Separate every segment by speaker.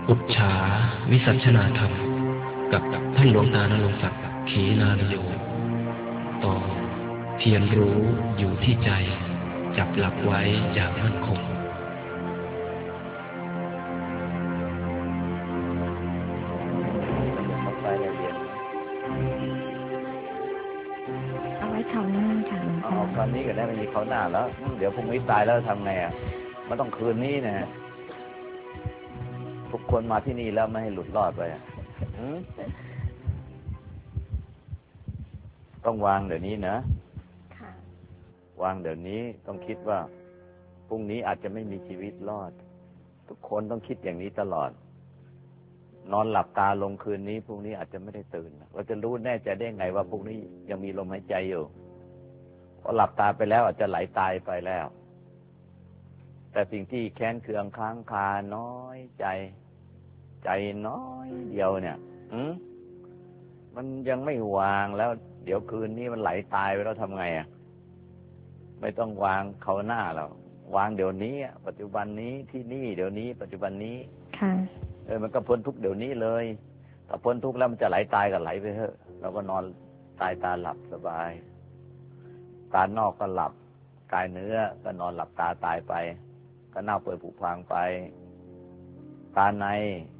Speaker 1: ปุจฉาวิสัชนาธรรมกับท่านหลวงตานรงค์ศักดิ์ขีนาลโยต่อเพียรรู้อยู่ที่ใจจับหลักไว้อย่างมั่นคง
Speaker 2: ไปเรียน
Speaker 3: เอาไว้คราวหน้าค่ะหลวงตา
Speaker 2: คราวนี้ก็ได้ไม่มีคราวหน้าแล้วเดี๋ยวพรุ่งนี้ตายแล้วทำไงอ่ะมันต้องคืนนี้นะทุกคนมาที่นี่แล้วไม่ให้หลุดรอดไปต้องวางเดี๋ยวนี้นะวางเดี๋ยวนี้ต้องคิดว่าพรุ่งนี้อาจจะไม่มีชีวิตรอดทุกคนต้องคิดอย่างนี้ตลอดนอนหลับตาลงคืนนี้พรุ่งนี้อาจจะไม่ได้ตื่นเราจะรู้แน่ใจได้ไงว่าพรุ่งนี้ยังมีลมหายใจอยู่พอหลับตาไปแล้วอาจจะไหลตายไปแล้วแต่สิ่งที่แค้นเคืองค้างคาน้อยใจน้อยเดียวเนี่ยมันยังไม่วางแล้วเดี๋ยวคืนนี้มันไหลตายไปแล้วทำไงอ่ะไม่ต้องวางเขาหน้าเราวางเดี๋ยวนี้ปัจจุบันนี้ที่นี่เดี๋ยวนี้ปัจจุบันนี้
Speaker 3: ค่ะ
Speaker 2: มันก็พ้นทุกเดี๋ยวนี้เลยถ้าพ้นทุกแล้วมันจะไหลตายก็ไหลไปเถอะเราก็นอนตายตาหลับสบายตานอกก็หลับกายเนื้อก็นอนหลับตาตายไปก็เน่าเปื่อยผุพังไปตาใน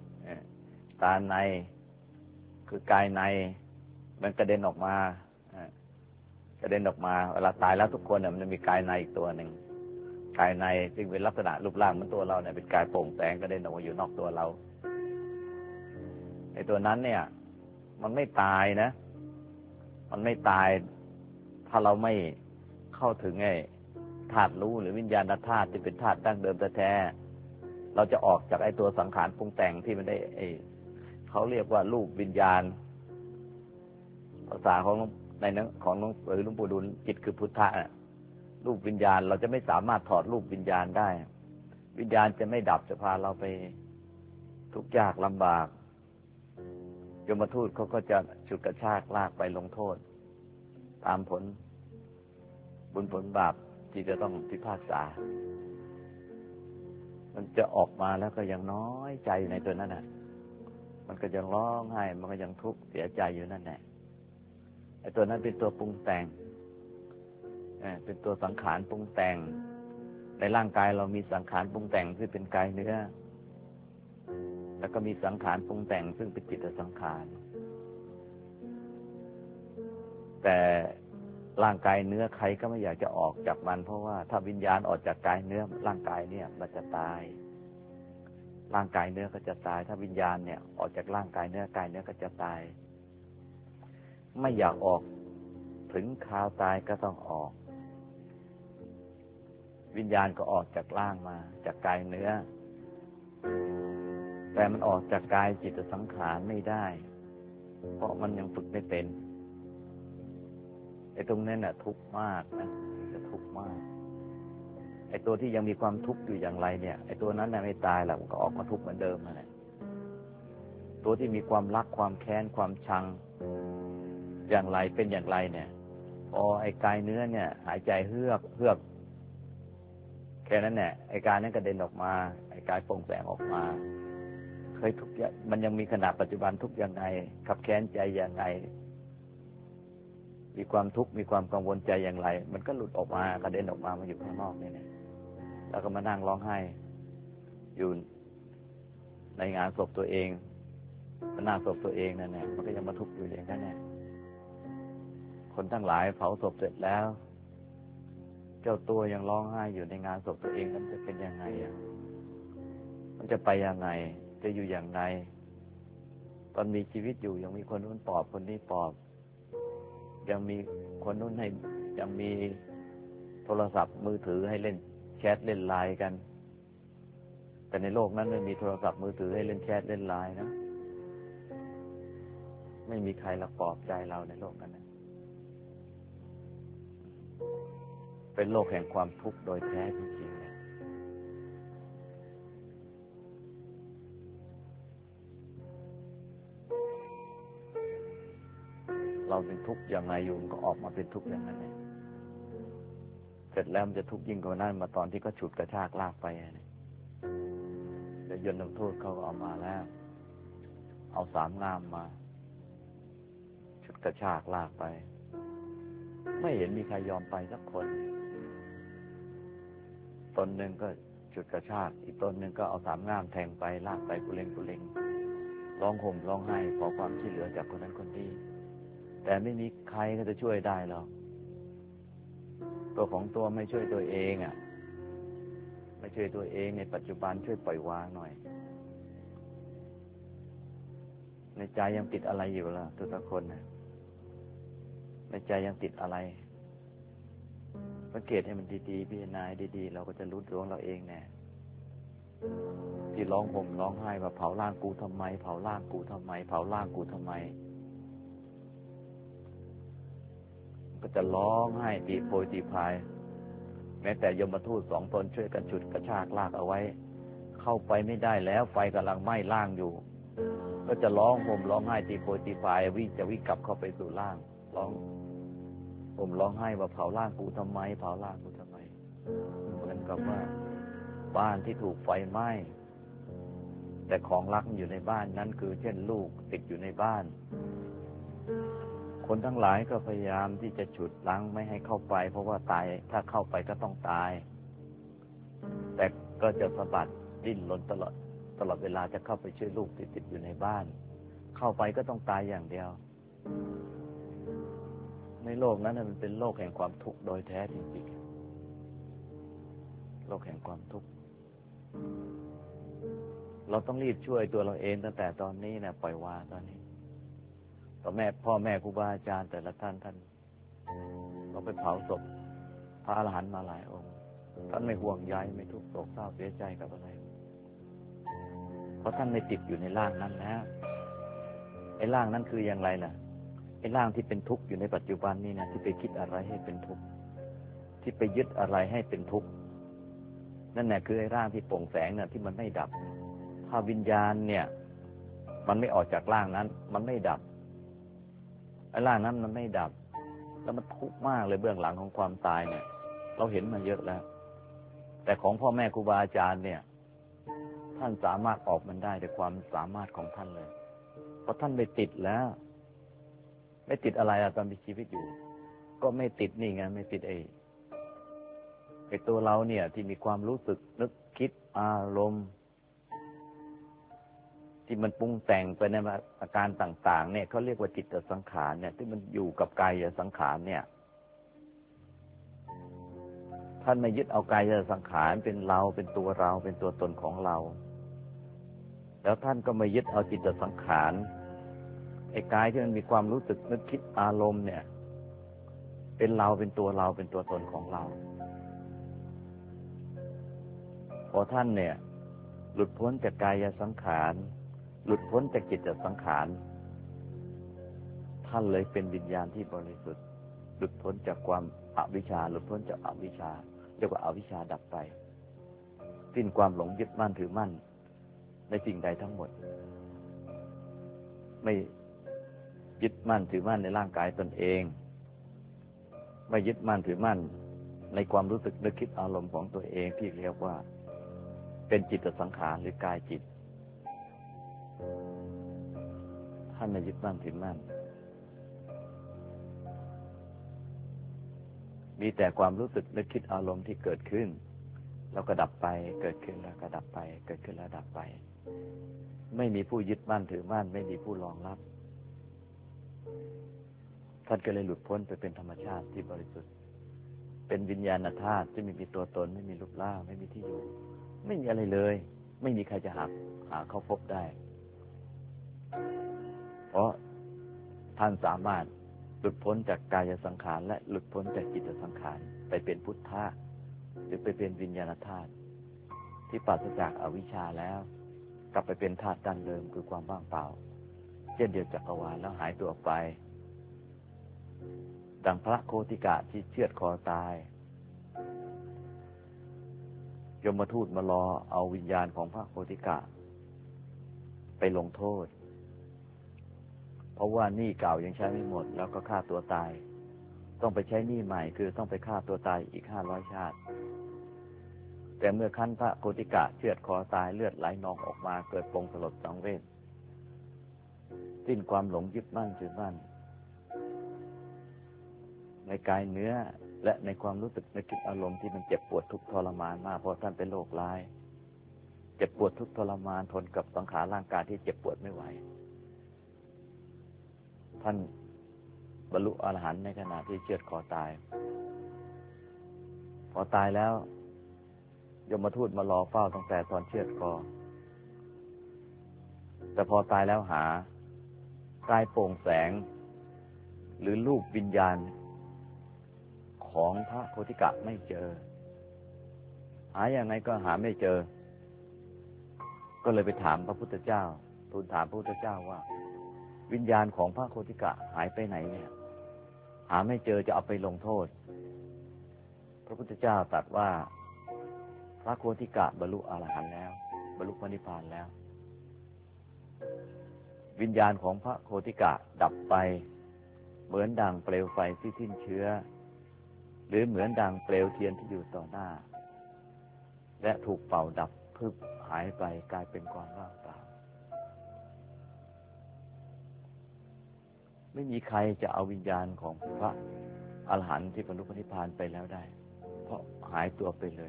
Speaker 2: คือกายในมันกระเด็นออกมากระเด็นออกมาเวลาตายแล้วทุกคนเนี่ยมันจะมีกายในอีกตัวหนึ่งกายในซึ่งเป็นลักษณะรูปร่างเหมือนตัวเราเนี่ยเป็นกายโปร่งแสงกระเด็นออกมาอยู่นอกตัวเราไอ้ตัวนั้นเนี่ยมันไม่ตายนะมันไม่ตายถ้าเราไม่เข้าถึงไอ้ธาตุรู้หรือวิญญาณธาตุที่เป็นธาตุดั้งเดิมแท้ๆเราจะออกจากไอ้ตัวสังขารปรุงแต่งที่มันได้เขาเรียกว่ารูปวิญญาณภาษาของในนั้นของหลวงปู่ดูลจิตคือพุทธะรูปวิญญาณเราจะไม่สามารถถอดรูปวิญญาณได้วิญญาณจะไม่ดับจะพาเราไปทุกข์ยากลำบากยมทูตเขาก็จะฉุดกระชากลากไปลงโทษตามผลบุญผลบาปที่จะต้องพิพากษามันจะออกมาแล้วก็ยังน้อยใจในตัวนั้นน่ะมันก็ยังร้องไห้มันก็ยังทุกข์เสียใจอยู่นั่นแหละไอ้ตัวนั้นเป็นตัวปรุงแต่งเป็นตัวสังขารปรุงแต่งในร่างกายเรามีสังขารปรุงแต่งซึ่งเป็นกายเนื้อแล้วก็มีสังขารปรุงแต่งซึ่งเป็นจิตสังขารแต่ร่างกายเนื้อใครก็ไม่อยากจะออกจากมันเพราะว่าถ้าวิญญาณออกจากกายเนื้อร่างกายเนี่ยมันจะตายร่างกายเนื้อก็จะตายถ้าวิญญาณเนี่ยออกจากร่างกายเนื้อกายเนื้อก็จะตายไม่อยากออกถึงคราวตายก็ต้องออกวิญญาณก็ออกจากร่างมาจากกายเนื้อแต่มันออกจากกายจิตสังขารไม่ได้เพราะมันยังฝึกไม่เป็นไอ้ตรงนั้นน่ะทุกข์มากนะจะทุกข์มากไอ้ตัวที่ยังมีความทุกข์อยู่อย่างไรเนี่ยไอ้ตัวนั้นน่ะไม่ตายหรอกมันก็ออกมาทุกข์เหมือนเดิมนั่นแหละตัวที่มีความรักความแค้นความชังอย่างไรเป็นอย่างไรเนี่ยพอไอ้กายเนื้อเนี่ยหายใจเฮือกแค่นั้นแหละไอ้กายนั้นกระเด็นออกมาไอ้กายโปร่งแสงออกมาเคยทุกข์มันยังมีขณะปัจจุบันทุกข์ยังไงขับแค้นใจยังไงมีความทุกข์มีความกังวลใจอย่างไรมันก็หลุดออกมากระเด็นออกมาอยู่ข้างนอกนี่นะแล้วก็มานั่งร้องไห้อยู่ในงานศพตัวเองหน้าศพตัวเองนั่นแหละมันก็ยังมาทุกข์อยู่อย่างนั้นแหละคนทั้งหลายเผาศพเสร็จแล้วเจ้าตัวยังร้องไห้อยู่ในงานศพตัวเองมันจะเป็นยังไงอ่ะมันจะไปยังไงจะอยู่อย่างไรตอนมีชีวิตอยู่ยังมีคนนู้นปลอบคนนี้ปลอบยังมีคนนู้นให้ยังมีโทรศัพท์มือถือให้เล่นแชทเล่นไลน์กันแต่ในโลกนั้นไม่มีโทรศัพท์มือถือให้เล่นแชทเล่นไลน์นะไม่มีใครละปลอบใจเราในโลกนั้นนะเป็นโลกแห่งความทุกข์โดยแท้จริงๆนะเราเป็นทุกข์ยังไงอยู่มันก็ออกมาเป็นทุกข์อย่างนั้นเลยเสร็จแล้วมันจะทุกข์ยิ่งกว่านั้นมาตอนที่เขาฉุดกระชากลากไปจะยนต์ทูตเขาก็เอามาแล้วเอาสามงามมาชุดกระชากลากไปไม่เห็นมีใครยอมไปสักคนตนหนึ่งก็ชุดกระชากอีกตนหนึ่งก็เอาสามงามแทงไปลากไปกุเลงกุเลงร้องห่มร้องไห้ขอความช่วยเหลือจากคนนั้นคนนี้แต่ไม่มีใครก็จะช่วยได้หรอกตัวของตัวไม่ช่วยตัวเองไม่ช่วยตัวเองในปัจจุบันช่วยปล่อยวางหน่อยในใจยังติดอะไรอยู่ล่ะทุกคนนะในใจยังติดอะไรสังเกตให้มันดีๆพิจารณาดีๆเราก็จะรู้ตัวเราเองแน่ที่ร้องห่มร้องไห้ว่าเผาร่างกูทำไมเผาร่างกูทำไมเผาร่างกูทำไมก็จะร้องไห้ตีโพยตีพายแม้แต่ยมทูตสองตนช่วยกันฉุดกระชากลากเอาไว้เข้าไปไม่ได้แล้วไฟกำลังไหม้ร่างอยู่ก็จะร้องห่มร้องไห้ตีโพยตีพายวิ่งกลับเข้าไปสู่ร่างร้องห่มร้องไห้ว่าเผาร่างกูทำไมเผาร่างกูทำไมเหมือนกับว่าบ้านที่ถูกไฟไหม้แต่ของรักอยู่ในบ้านนั้นคือเช่นลูกติดอยู่ในบ้านคนทั้งหลายก็พยายามที่จะฉุดรั้งไม่ให้เข้าไปเพราะว่าตายถ้าเข้าไปก็ต้องตายแต่ก็จะสะบัดดิ้นรนตลอดเวลาจะเข้าไปช่วยลูกที่ติดอยู่ในบ้านเข้าไปก็ต้องตายอย่างเดียวในโลกนั้นมันเป็นโลกแห่งความทุกข์โดยแท้จริงๆโลกแห่งความทุกข์เราต้องรีบช่วยตัวเราเองตั้งแต่ตอนนี้นะปล่อยวางตอนนี้พ่อแม่ครูบาอาจารย์แต่ละท่านเราไปเผาศพพระอรหันต์มาหลายองค์ท่านไม่ห่วงใยไม่ทุกข์โศกเศร้าเสียใจกับอะไรเพราะท่านไม่ติดอยู่ในร่างนั้นแล้วไอ้ร่างนั้นคืออย่างไรล่ะไอ้ร่างที่เป็นทุกข์อยู่ในปัจจุบันนี่นะที่ไปคิดอะไรให้เป็นทุกข์ที่ไปยึดอะไรให้เป็นทุกข์นั่นแหละคือไอ้ร่างที่โปร่งแสงน่ะที่มันไม่ดับถ้าวิญญาณเนี่ยมันไม่ออกจากร่างนั้นมันไม่ดับไอ้ร่างนั้นมันไม่ดับแล้วมันทุกข์มากเลยเบื้องหลังของความตายเนี่ยเราเห็นมาเยอะแล้วแต่ของพ่อแม่ครูบาอาจารย์เนี่ยท่านสามารถออกมันได้ด้วยความสามารถของท่านเลยเพราะท่านไม่ติดแล้วไม่ติดอะไรตอนมีชีวิตอยู่ก็ไม่ติดนี่ไงไม่ติดไอ้ตัวเราเนี่ยที่มีความรู้สึกนึกคิดอารมณ์ที่มันปรุงแต่งไปในอาการต่างๆเนี่ยเขาเรียกว่าจิตสังขารเนี่ยที่มันอยู่กับกายสังขารเนี่ยท่านไม่ยึดเอากายสังขารเป็นเราเป็นตัวเราเป็นตัวตนของเราแล้วท่านก็ไม่ยึดเอาจิตสังขารไอ้กายที่มันมีความรู้สึกนึกคิดอารมณ์เนี่ยเป็นเราเป็นตัวเราเป็นตัวตนของเราพอท่านเนี่ยหลุดพ้นจากกายสังขารหลุดพ้นจากจิตสังขารท่านเลยเป็นวิญญาณที่บริสุทธิ์หลุดพ้นจากความอวิชชาหลุดพ้นจากอวิชชาเรียกว่าอวิชชาดับไปสิ้นความหลงยึดมั่นถือมั่นในสิ่งใดทั้งหมดไม่ยึดมั่นถือมั่นในร่างกายตนเองไม่ยึดมั่นถือมั่นในความรู้สึกนึกคิดอารมณ์ของตัวเองที่เรียกว่าเป็นจิตสังขารหรือกายจิตท่านไม่ยึดมั่นถือมั่นมีแต่ความรู้สึกนึกคิดอารมณ์ที่เกิดขึ้นแล้วก็ดับไปเกิดขึ้นแล้วก็ดับไปเกิดขึ้นแล้วดับไปไม่มีผู้ยึดมั่นถือมั่นไม่มีผู้รองรับท่านก็เลยหลุดพ้นไปเป็นธรรมชาติที่บริสุทธิ์เป็นวิญญาณธาตุที่ไม่มีตัวตนไม่มีรูปร่างไม่มีที่อยู่ไม่มีอะไรเลยไม่มีใครจะหาเขาพบได้เพราะท่านสามารถหลุดพ้นจากกายสังขารและหลุดพ้นจากจิตสังขารไปเป็นพุทธะหรือไปเป็นวิญญาณธาตุที่ปราศจากอวิชชาแล้วกลับไปเป็นธาตุดั้งเดิมคือความว่างเปล่าเช่นเดียวจักรวาลแล้วหายตัวไปดังพระโคติกะที่เชือดคอตายยมทูตมารอเอาวิญญาณของพระโคติกะไปลงโทษเพราะว่าหนี้เก่ายังใช้ไม่หมดแล้วก็ฆ่าตัวตายต้องไปใช้หนี้ใหม่คือต้องไปฆ่าตัวตายอีก500 ชาติแต่เมื่อขั้นพระโกติกะเชือดคอตายเลือดไหลนองออกมาเกิดปงสลดสังเวชสิ้นความหลงยึดมั่นถือมั่นในกายเนื้อและในความรู้สึกในจิตอารมณ์ที่มันเจ็บปวดทุกข์ทรมานมากเพราะท่านเป็นโรคร้ายเจ็บปวดทุกข์ทรมานทนกับสังขารร่างกายที่เจ็บปวดไม่ไหวท่านบรรลุอรหันต์ในขณะที่เชือดคอตายพอตายแล้วยมทูตมารอเฝ้าตั้งแต่ตอนเชือดคอแต่พอตายแล้วหากายโปร่งแสงหรือรูปวิญญาณของพระโคติกะไม่เจอหาอย่างไรก็หาไม่เจอก็เลยไปถามพระพุทธเจ้าทูลถามพระพุทธเจ้าว่าวิญญาณของพระโคติกะหายไปไหนเนี่ยหาไม่เจอจะเอาไปลงโทษพระพุทธเจ้าตรัสว่าพระโคติกะบรรลุอรหันต์แล้วบรรลุพระนิพพานแล้ววิญญาณของพระโคติกะดับไปเหมือนดังเปลวไฟที่สิ้นเชื้อหรือเหมือนดังเปลวเทียนที่อยู่ต่อหน้าและถูกเป่าดับพึบหายไปกลายเป็นความว่างเปล่าไม่มีใครจะเอาวิญญาณของพระอรหันต์ที่บรรลุพระนิพพานไปแล้วได้เพราะหายตัวไปเลย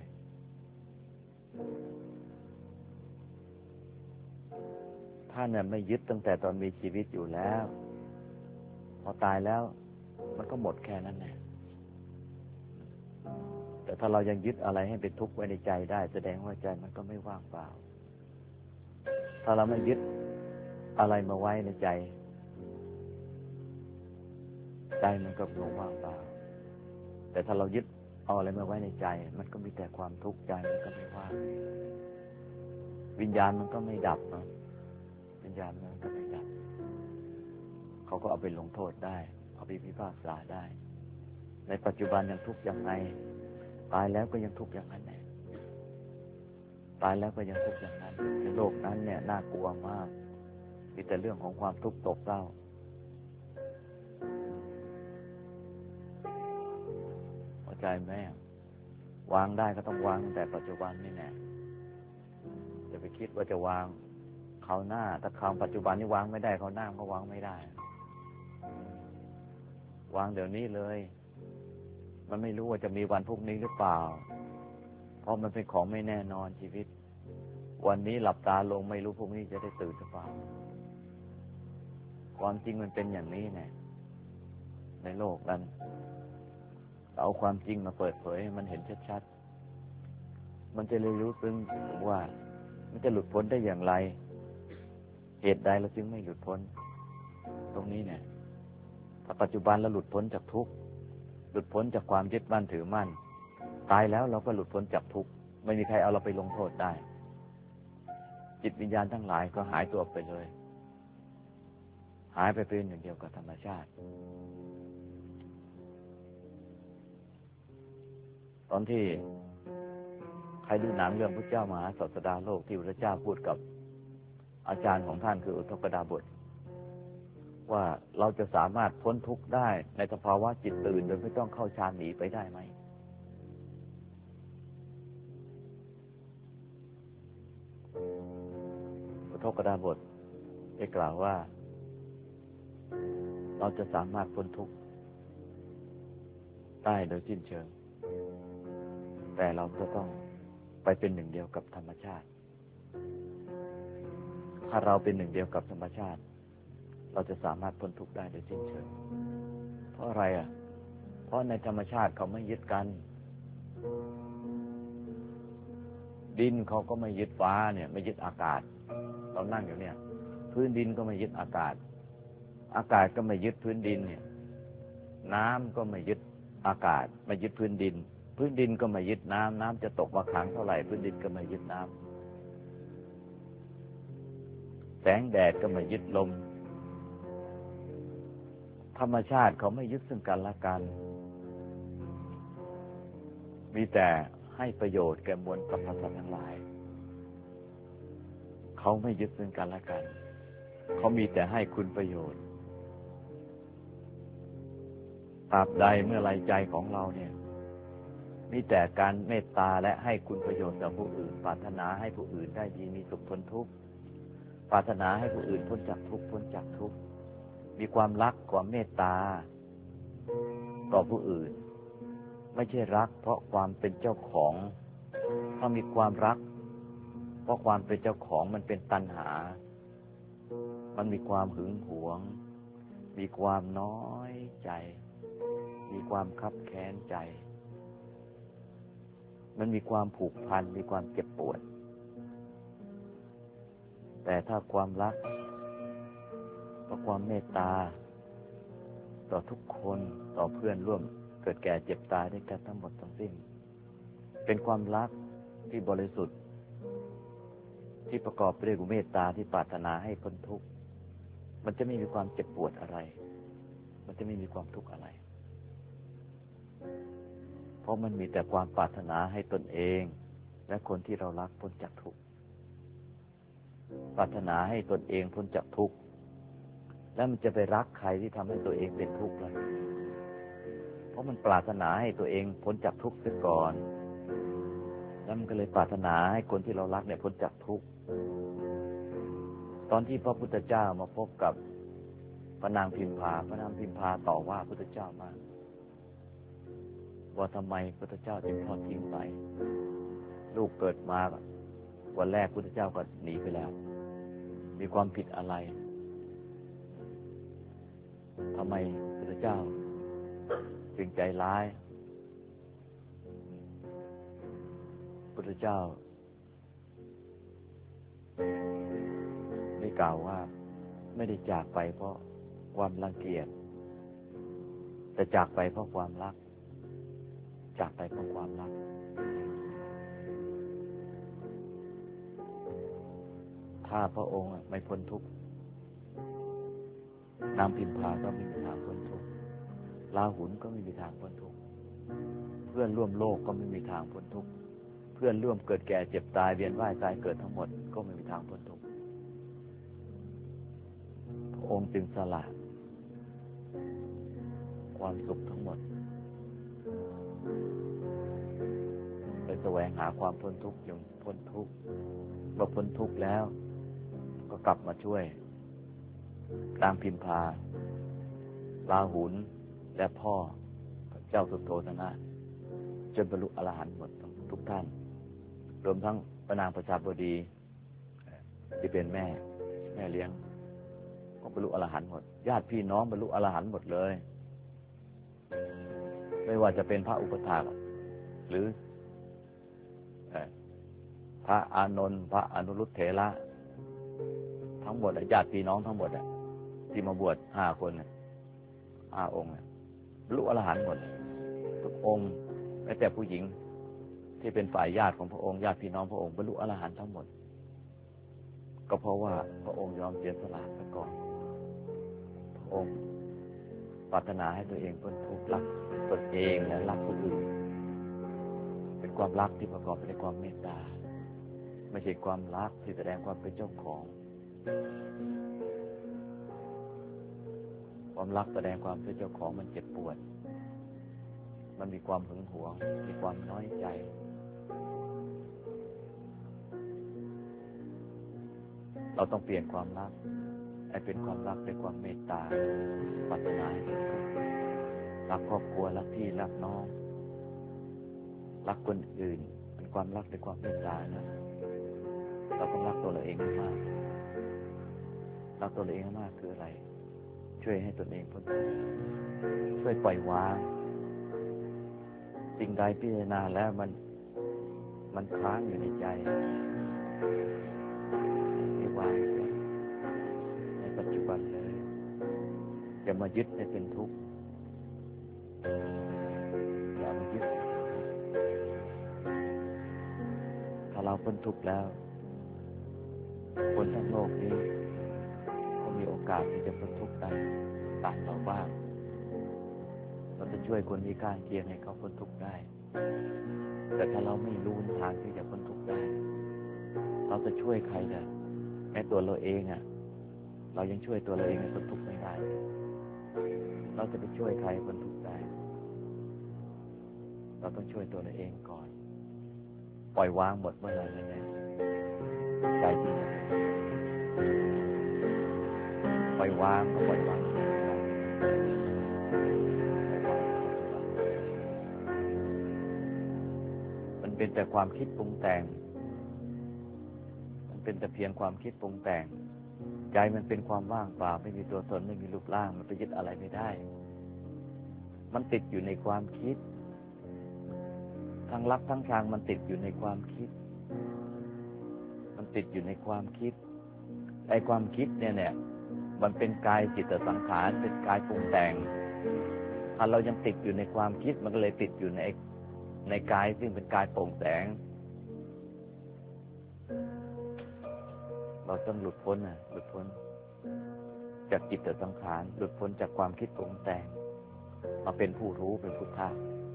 Speaker 2: ท่านไม่ยึดตั้งแต่ตอนมีชีวิตอยู่แล้วพอตายแล้วมันก็หมดแค่นั้นแหละแต่ถ้าเรายังยึดอะไรให้เป็นทุกข์ไว้ในใจได้แสดงว่าใจมันก็ไม่ว่างเปล่าถ้าเราไม่ยึดอะไรมาไว้ในใจใจมันก็ลงว่างเปล่าแต่ถ้าเรายึดเอาอะไรมาไว้ในใจมันก็มีแต่ความทุกข์ใจมันก็ไม่ว่างวิญญาณมันก็ไม่ดับนะวิญญาณมันก็ไม่ดับเขาก็เอาไปลงโทษได้เอาไปพิพากษาได้ในปัจจุบันยังทุกข์อย่างไรตายแล้วก็ยังทุกข์อย่างนั้นแหละตายแล้วก็ยังทุกข์อย่างนั้นในโลกนั้นเนี่ยน่ากลัวมากมีแต่เรื่องของความทุกข์โศกเศร้าเข้าใจไหมวางได้ก็ต้องวางแต่ปัจจุบันนี่แน่จะไปคิดว่าจะวางคราวหน้าถ้าคราวปัจจุบันนี่วางไม่ได้คราวหน้าก็วางไม่ได้วางเดี๋ยวนี้เลยมันไม่รู้ว่าจะมีวันพรุ่งนี้หรือเปล่าเพราะมันเป็นของไม่แน่นอนชีวิตวันนี้หลับตาลงไม่รู้พรุ่งนี้จะได้ตื่นหรือเปล่าความจริงมันเป็นอย่างนี้แน่ในโลกนั้นเอาความจริงมาเปิดเผยให้มันเห็นชัดๆมันจะเลยรู้ซึ้งว่ามันจะหลุดพ้นได้อย่างไรเหตุใดเราจึงไม่หลุดพ้นตรงนี้เนี่ยถ้าปัจจุบันเราหลุดพ้นจากทุกข์หลุดพ้นจากความยึดมั่นถือมั่นตายแล้วเราก็หลุดพ้นจากทุกข์ไม่มีใครเอาเราไปลงโทษได้จิตวิญญาณทั้งหลายก็หายตัวไปเลยหายไปเป็นหนึ่งเดียวกับธรรมชาติตอนที่ใครดูหนังเรื่องพระเจ้ามหาศาสดาโลกที่พระเจ้าพูดกับอาจารย์ของท่านคืออุทกดาบทว่าเราจะสามารถพ้นทุกข์ได้ในสภาวะจิตตื่นโดยไม่ต้องเข้าฌานหนีไปได้ไหมอุทกดาบทได้กล่าวว่าเราจะสามารถพ้นทุกข์ได้โดยสิ้นเชิงแต่เราจะต้องไปเป็นหนึ่งเดียวกับธรรมชาติถ้าเราเป็นหนึ่งเดียวกับธรรมชาติเราจะสามารถพ้นทุกข์ได้โดยสิ้นเชิงเพราะอะไรเพราะในธรรมชาติเขาไม่ยึดกันดินเขาก็ไม่ยึดฟ้าเนี่ยไม่ยึดอากาศเรานั่งอยู่เนี่ยพื้นดินก็ไม่ยึดอากาศอากาศก็ไม่ยึดพื้นดินเนี่ยน้ำก็ไม่ยึดอากาศไม่ยึดพื้นดินพื้นดินก็ไม่ยึดน้ำน้ำจะตกมาค้างเท่าไหร่พื้นดินก็ไม่ยึดน้ำแสงแดดก็ไม่ยึดลมธรรมชาติเขาไม่ยึดซึ่งกันและกันมีแต่ให้ประโยชน์แก่มวลสรรพสัตว์ทั้งหลายเขาไม่ยึดซึ่งกันและกันเขามีแต่ให้คุณประโยชน์ตราบใดเมื่อไรใจของเราเนี่ยมีแต่การเมตตาและให้คุณประโยชน์ต่อผู้อื่นปรารถนาให้ผู้อื่นได้ดีมีสุขพ้นทุกข์ปรารถนาให้ผู้อื่นพ้นจากทุกข์พ้นจากทุกข์มีความรักความเมตตาต่อผู้อื่นไม่ใช่รักเพราะความเป็นเจ้าของถ้ามีความรักเพราะความเป็นเจ้าของมันเป็นตัณหามันมีความหึงหวงมีความน้อยใจมีความคับแค้นใจมันมีความผูกพันมีความเจ็บปวดแต่ถ้าความรักเพราะความเมตตาต่อทุกคนต่อเพื่อนร่วมเกิดแก่เจ็บตายด้วยกันทั้งหมดทั้งสิ้นเป็นความรักที่บริสุทธิ์ที่ประกอบไปด้วยเมตตาที่ปรารถนาให้พ้นทุกข์มันจะไม่มีความเจ็บปวดอะไรมันจะไม่มีความทุกข์อะไรเพราะมันมีแต่ความปรารถนาให้ตนเองและคนที่เรารักพ้นจากทุกข์ปรารถนาให้ตนเองพ้นจากทุกข์แล้วมันจะไปรักใครที่ทำให้ตัวเองเป็นทุกข์ล่ะเพราะมันปรารถนาให้ตัวเองพ้นจากทุกข์เสียก่อนแล้วมันก็เลยปรารถนาให้คนที่เรารักเนี่ยพ้นจากทุกข์ตอนที่พระพุทธเจ้ามาพบกับพระนางพิมพาพระนางพิมพาต่อว่าพระพุทธเจ้ามากว่าทำไมพระพุทธเจ้าจึงทอดทิ้งไปลูกเกิดมาวันแรกพระพุทธเจ้าก็หนีไปแล้วมีความผิดอะไรทำไมพระพุทธเจ้าจึงใจร้ายพระพุทธเจ้าได้กล่าวว่าไม่ได้จากไปเพราะความรังเกียจแต่จากไปเพราะความรักจากไปเพราะความรักถ้าพระองค์ไม่พ้นทุกข์นางพิมพาก็ไม่มีทางพ้นทุกข์ราหุลก็ไม่มีทางพ้นทุกข์เพื่อนร่วมโลกก็ไม่มีทางพ้นทุกข์เพื่อนร่วมเกิดแก่เจ็บตายเวียนว่ายตายเกิดทั้งหมดก็ไม่มีทางพ้นทุกข์พระองค์จึงสละความสุขทั้งหมดไปแสวงหาความพ้นทุกข์จนพ้นทุกข์เมื่อพ้นทุกข์แล้วก็กลับมาช่วยนางพิมพาราหุลและพ่อเจ้าสุโธทนะจนบรรลุอรหันต์หมดทุกท่านรวมทั้งพระนางประชาบดีที่เป็นแม่เลี้ยงก็บรรลุอรหันต์หมดญาติพี่น้องบรรลุอรหันต์หมดเลยไม่ว่าจะเป็นพระอุปถากหรือพระอานนท์พระอนุรุตเถระทั้งหมดญาติพี่น้องทั้งหมดที่มาบวช5 คน5 องค์บรรลุอรหันต์หมดทุกองค์แม้แต่ผู้หญิงที่เป็นฝ่ายญาติของพระองค์ญาติพี่น้องพระองค์บรรลุอรหันต์ทั้งหมดก็เพราะว่าพระองค์ยอมเสียสละซะก่อนพระองค์ปรารถนาให้ตัวเองพ้นทุกข์รักตนเองและรักคนอื่นเป็นความรักที่ประกอบไปด้วยความเมตตาไม่ใช่ความรักที่แสดงความเป็นเจ้าของความรักแสดงความเป็นเจ้าของมันเจ็บปวดมันมีความหึงหวงมีความน้อยใจเราต้องเปลี่ยนความรักให้เป็นความรักด้วยความเมตตาปรารถนาให้เป็นคนรักครอบครัวรักพี่รักน้องรักคนอื่นเป็นความรักด้วยความเมตตานะเราต้องรักตัวเราเองมากรักตัวเราเองมากคืออะไรช่วยให้ตนเองพ้นทุกข์ช่วยปล่อยวางสิ่งใดพิจารณาแล้วมันค้างอยู่ในใจให้วางในปัจจุบันเลยอย่ามายึดให้เป็นทุกข์อย่ามายึดถ้าเราพ้นทุกข์แล้วคนทั้งโลกนี้ก็มีโอกาสที่จะพ้นทุกข์ได้ตามเราบ้างเราจะช่วยคนมีข้างเคียงให้เขาพ้นทุกข์ได้แต่ถ้าเราไม่รู้ทางที่จะพ้นทุกข์ได้เราจะช่วยใครได้แม้ตัวเราเองเรายังช่วยตัวเราเองให้พ้นทุกข์ไม่ได้เราจะไปช่วยใครพ้นทุกข์ได้เราต้องช่วยตัวเราเองก่อนปล่อยวางหมดเมื่อไหร่เนี่ยใจที่ปล่อยวางก็ปล่อยวางมันเป็นแต่ความคิดปรุงแต่งมันเป็นแต่เพียงความคิดปรุงแต่งใจมันเป็นความว่างเปล่าไม่มีตัวตนไม่มีรูปร่างมันไปยึดอะไรไม่ได้มันติดอยู่ในความคิดทั้งรักทั้งชังมันติดอยู่ในความคิดมันติดอยู่ในความคิดไอ้ความคิดเนี่ยมันเป็นกายจิตสังขารเป็นกายปรุงแต่งถ้าเรายังติดอยู่ในความคิดมันก็เลยติดอยู่ในกายซึ่งเป็นกายโปร่งแสงเราต้องหลุดพ้นหลุดพ้นจากจิตสังขารหลุดพ้นจากความคิดปรุงแต่งมาเป็นผู้รู้เป็นพุทธะ